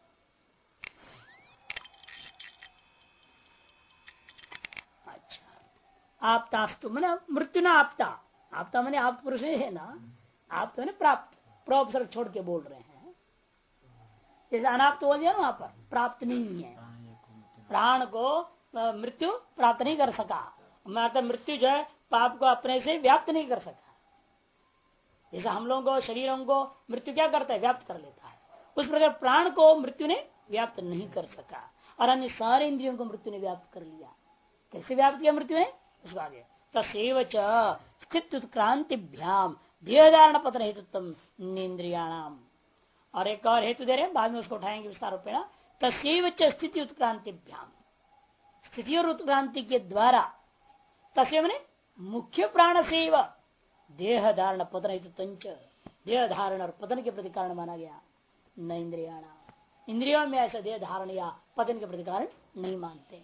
अच्छा, आपतास्तु मैंने मृत्यु ना आपता, आपता मैंने आप पुरुष है ना, आप तो प्राप्त प्रोपसर छोड़ के बोल रहे हैं। जैसे अनाप्त बोल दिया ना, वहां पर प्राप्त नहीं है, प्राण को मृत्यु प्राप्त नहीं कर सका, मतलब मृत्यु जो है पाप को अपने से व्याप्त नहीं कर सका। जैसे हम लोगों को शरीरों को मृत्यु क्या करता है, व्याप्त कर लेता है, उस प्रकार प्राण को मृत्यु ने व्याप्त नहीं कर सका, और अन्य सारे इंद्रियों को मृत्यु ने व्याप्त कर लिया। कैसे व्याप्त किया मृत्यु ने, उसको आगे तसेव च स्थित उत्क्रांतिभ्याम देहधारण पतन हेतुत्व इंद्रियाणाम। और एक और हेतु दे रहे हैं, बाद में उसको उठाएंगे विस्तार रूपेण। तसेव च स्थिति उत्क्रांतिभ्याम, स्थिति और उत्क्रांति के द्वारा, तस्वीर मैंने मुख्य प्राण से देह धारण पतन हेतु, देह धारण और पतन के प्रति कारण माना गया। न इंद्रियाणा, इंद्रियों में ऐसा देह धारण या पतन के प्रति कारण नहीं मानते।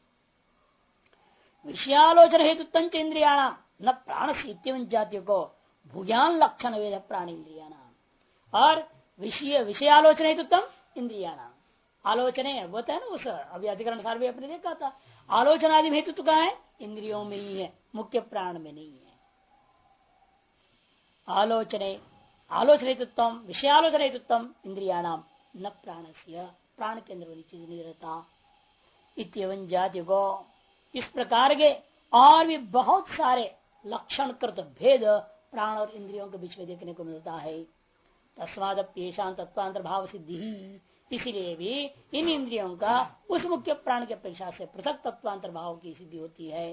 विषयालोचन हेतु तंच इंद्रियाणा न प्राण से जातियों को भूज्ञान लक्षण वेद प्राण इंद्रियाणा। और विषयालोचन हेतु तम इंद्रियाणा, आलोचने होता है ना, उस अभी अधिकरण सार भी अपने देखा था, आलोचना आदि हेतु कहा है, इंद्रियों में ही है, मुख्य प्राण में नहीं है। आलोचने आलोचन हेतुत्व विषयालोचन हेतुत्व इंद्रियाणाम न प्राण से, प्राण के अंदर वाली चीज नहीं रहता। इत्यवन जाति को, इस प्रकार के और भी बहुत सारे लक्षण कृत भेद प्राण और इंद्रियों के बीच में देखने को मिलता है। तस्मादप्येषां तत्वांतर भाव सिद्धि, इसीलिए भी इन इंद्रियों का उस मुख्य प्राण की अपेक्षा से पृथक तत्वांतर भाव की सिद्धि होती है।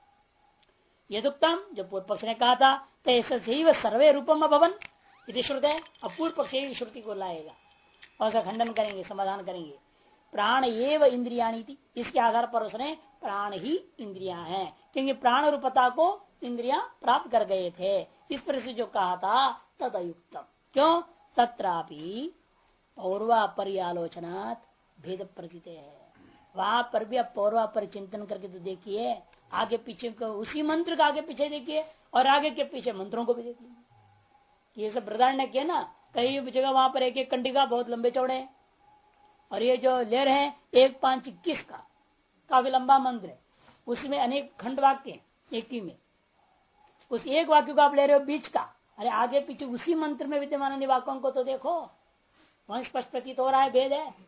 यदुक्तम, जो पूर्व पक्ष ने कहा था, तैसे सर्वे रूपम अभवन यदि श्रुति है, अब पूर्व पक्ष श्रुति को लाएगा और उसका खंडन करेंगे, समाधान करेंगे। प्राण एव इंद्रियाणी थी, इसके आधार पर उसने प्राण ही इंद्रियां हैं, क्योंकि प्राण रूपता को इंद्रियां प्राप्त कर गए थे। इस पर से जो कहा था तदयुक्तम, क्यों तत्रापि पौर्वापर्यालोचनात् भेद प्रतीत है। वहां पर भी आप पौर्वापर चिंतन करके तो देखिए, आगे पीछे को उसी मंत्र का आगे पीछे देखिए और आगे के पीछे मंत्रों को भी देख लीजिए। ये सब बृहदारण्य किया ना, कई जगह वहां पर एक एक कंडिका बहुत लंबे चौड़े हैं, और ये जो ले रहे हैं 1-5-21 का काफी लंबा मंत्र है, उसमें अनेक खंड वाक्य एक ही में, उस एक वाक्य को आप ले रहे हो बीच का, अरे आगे पीछे उसी मंत्र में विद्यमान वाक्यों को तो देखो, वहां स्पष्ट प्रतीत हो रहा है भेद है।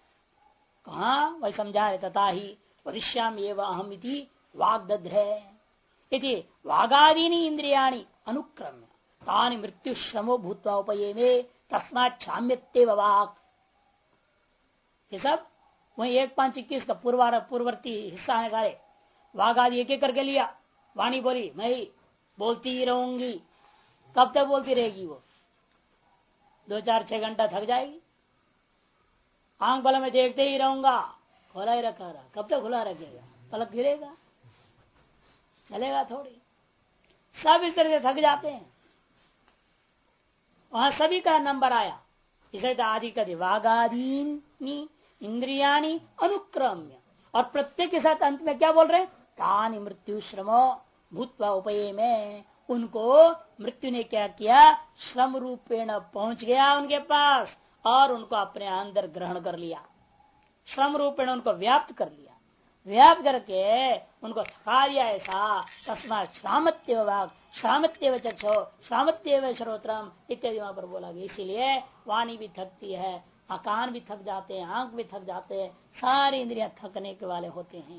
कहा वही समझा रहे, तथा ही वरिष्याम एवं अहम इति वाग्दध्रे इति वागादीनि इंद्रियाणि अनुक्रम्य तानि मृत्यु श्रमो भूत्वा उपये में तस्मात् क्षाम्यत्येव वाक्। ये सब वही 1-5-21 का पूर्ववर्ती हिस्सा है सारे। वाघ आदि एक एक करके लिया, वाणी बोली मैं ही बोलती रहूंगी, कब तक बोलती रहेगी वो, 2-4-6 घंटा थक जाएगी। आंख भला मैं देखते ही रहूंगा, खोला ही रखा रहा, कब तक खुला रखेगा, पलक गिरेगा, चलेगा थोड़ी। सब इस तरह से थक जाते हैं, वहां सभी का नंबर आया। इसे आदि का वागादीनी इंद्रियाणी अनुक्रम्य, और प्रत्येक के साथ अंत में क्या बोल रहे हैं, तानि मृत्यु श्रमो भूत्वा उपये में, उनको मृत्यु ने क्या किया, श्रम रूपेण पहुंच गया उनके पास और उनको अपने अंदर ग्रहण कर लिया, श्रम रूपेण उनको व्याप्त कर लिया, व्याप्त करके उनको थका दिया ऐसा। तस्मात् श्रामत्येव वाक् श्रामत्येव चक्षो श्रामत्येव श्रोत्रम इत्यादि वहां पर बोला गया। इसीलिए वाणी भी थकती है, कान भी थक जाते हैं, आंख भी थक जाते हैं, सारी इंद्रियां थकने के वाले होते हैं।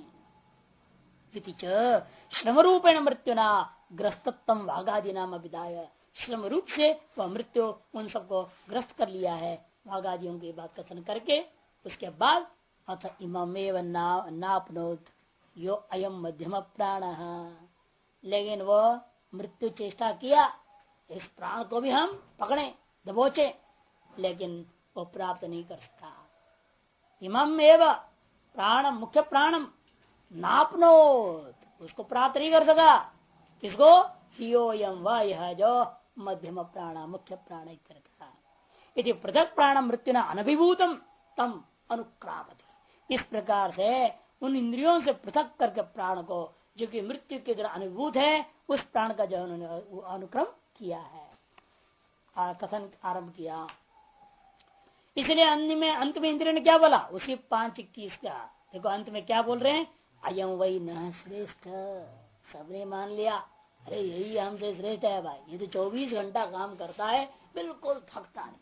श्रम रूपेण मृत्युना ग्रस्तत्म वाघादि नाम अभिधाय, श्रम रूप से वह मृत्यु उन सबको ग्रस्त कर लिया है, वाघादियों की बात कथन करके उसके बाद अथ इममेव नापनोत यो अयम मध्यम प्राण, लेकिन वो मृत्यु चेष्टा किया, इस प्राण को भी हम पकड़े दबोचे, लेकिन वो प्राप्त नहीं कर सका। इमम एव प्राण मुख्य प्राणम नापनोत, उसको प्राप्त नहीं कर सका। किसको, हियोयम व यह जो मध्यम प्राण मुख्य प्राण यदि पृथक प्राण मृत्यु न अनभिभूतम तम अनुक्रामति। इस प्रकार से उन इंद्रियों से पृथक करके प्राण को, जो कि मृत्यु के द्वारा अनुभूत है, उस प्राण का जो उन्होंने अनुक्रम किया है, कथन आरंभ किया। इसलिए अंत में इंद्रिय ने क्या बोला, उसी 5:21 का देखो अंत में क्या बोल रहे हैं, अयम वही न श्रेष्ठ। सबने मान लिया, अरे यही हमसे श्रेष्ठ है भाई, ये तो 24 घंटा काम करता है, बिल्कुल थकता नहीं।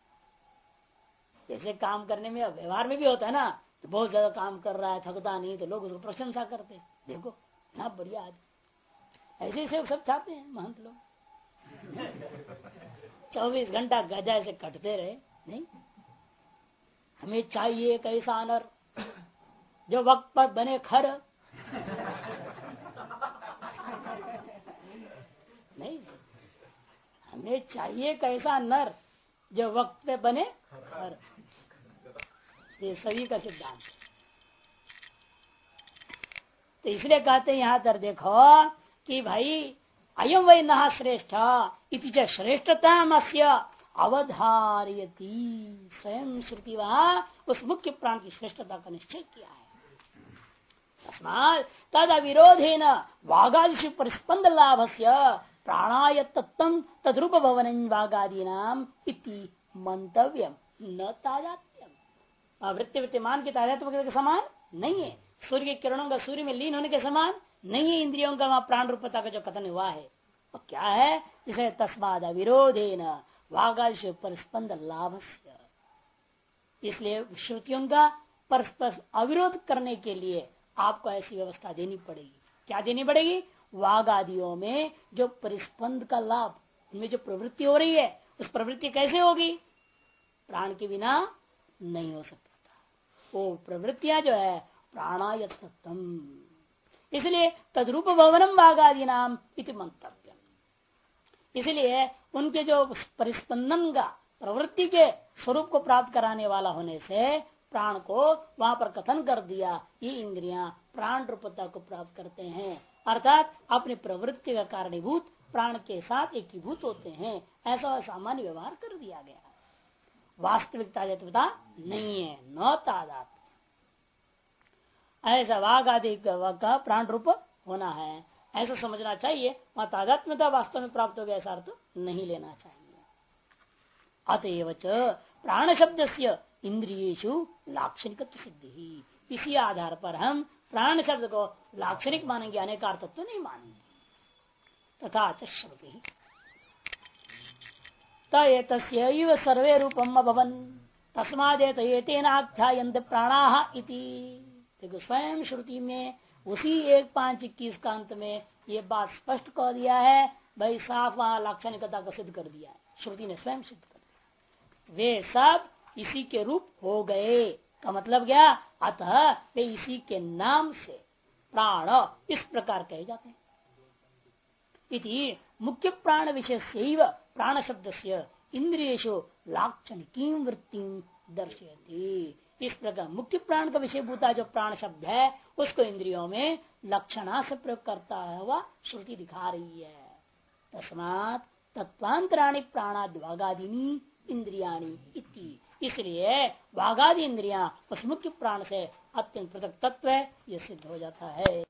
जैसे काम करने में व्यवहार में भी होता है ना, तो बहुत ज्यादा काम कर रहा है, थकता नहीं, तो लोग उसको प्रशंसा करते हैं, देखो ना बढ़िया आदमी। ऐसे से सब चाहते हैं महंत लोग 24 घंटा गजा से कटते रहे। नहीं, हमें चाहिए एक ऐसा नर जो वक्त पर बने खर। नहीं, हमें चाहिए कैसा नर जो वक्त पे बने खर। ये सभी का सिद्धांत। तो इसलिए कहते हैं यहां तर देखो कि भाई अयम वही न श्रेष्ठ इति श्रेष्ठता अवधारयती। स्वयं श्रुति वहां उस मुख्य प्राण की श्रेष्ठता का निश्चय किया है। तद अविरोधेन वागादिषु परिस्पंद लाभ से प्राणाय तत्व तद्रूप भवन वागादीनाम इति मंतव्यम न तादात्म्यम। वृत्तिमान के तादात्म्य के समान नहीं है। सूर्य के किरणों का सूर्य में लीन होने के समान नहीं है। इंद्रियों का वहां प्राण रूपता का जो कथन हुआ है वो क्या है, जिसे तस्माद अविरोधेन वागादिषु परिस्पंद लाभ। इसलिए श्रुतियों का परस्पर अविरोध करने के लिए आपको ऐसी व्यवस्था देनी पड़ेगी। क्या देनी पड़ेगी, वाग आदियों में जो परिस्पंद का लाभ, उनमें जो प्रवृत्ति हो रही है, उस प्रवृत्ति कैसे होगी, प्राण के बिना नहीं हो सकता। वो प्रवृत्तियां जो है प्राणायतम। इसलिए तद्रूप भवनम वागादि नाम इति मंतव्य। इसलिए उनके जो परिस्पंदन का प्रवृत्ति के स्वरूप को प्राप्त कराने वाला होने से प्राण को वहां पर कथन कर दिया, ये इंद्रियां प्राण रूपता को प्राप्त करते हैं, अर्थात अपनी प्रवृत्ति का कारणीभूत प्राण के साथ एकीभूत होते हैं। ऐसा सामान्य व्यवहार कर दिया गया। वास्तविक तादात्म्यता नहीं है, न तादात्म्य। ऐसा वाग आदि का प्राण रूप होना है, ऐसा समझना चाहिए। वहां तादात्म्यता वास्तव में प्राप्त हो गया ऐसा अर्थ नहीं लेना चाहिए। अतएव प्राण शब्द से इंद्रियेषु लाक्षणिकत्व सिद्धि। इसी आधार पर हम प्राण शब्द को लाक्षणिक मानेंगे, अनेकार्थत्व तो नहीं मानेंगे। तथा श्रुति तस्यैव सर्वे रूपम अभवन् तस्मादेतेनाख्यायन्ते प्राणाः इति। देखो स्वयं श्रुति में उसी 1:5:21 का अंत में ये बात स्पष्ट कर दिया है। भाई साफ वहां लाक्षणिकता को सिद्ध कर दिया है, श्रुति ने स्वयं सिद्ध कर दिया। वे सब इसी के रूप हो गए का मतलब क्या, अतः वे इसी के नाम से प्राण इस प्रकार कहे जाते हैं। इति मुख्य प्राण विषय प्राण शब्द से इंद्रियेषु लाक्षणिकी वृत्ति दर्शयति। इस प्रकार मुख्य प्राण का विषय भूता जो प्राण शब्द है उसको इंद्रियों में लक्षणा से प्रयोग करता हुआ श्रुति दिखा रही है। तस्मात् तत्वांतराणि प्राणादि वागादीनि इंद्रियाणि इति। इसलिए वागादि इंद्रियां उस मुख्य प्राण से अत्यंत पृथक तत्व है, यह सिद्ध हो जाता है।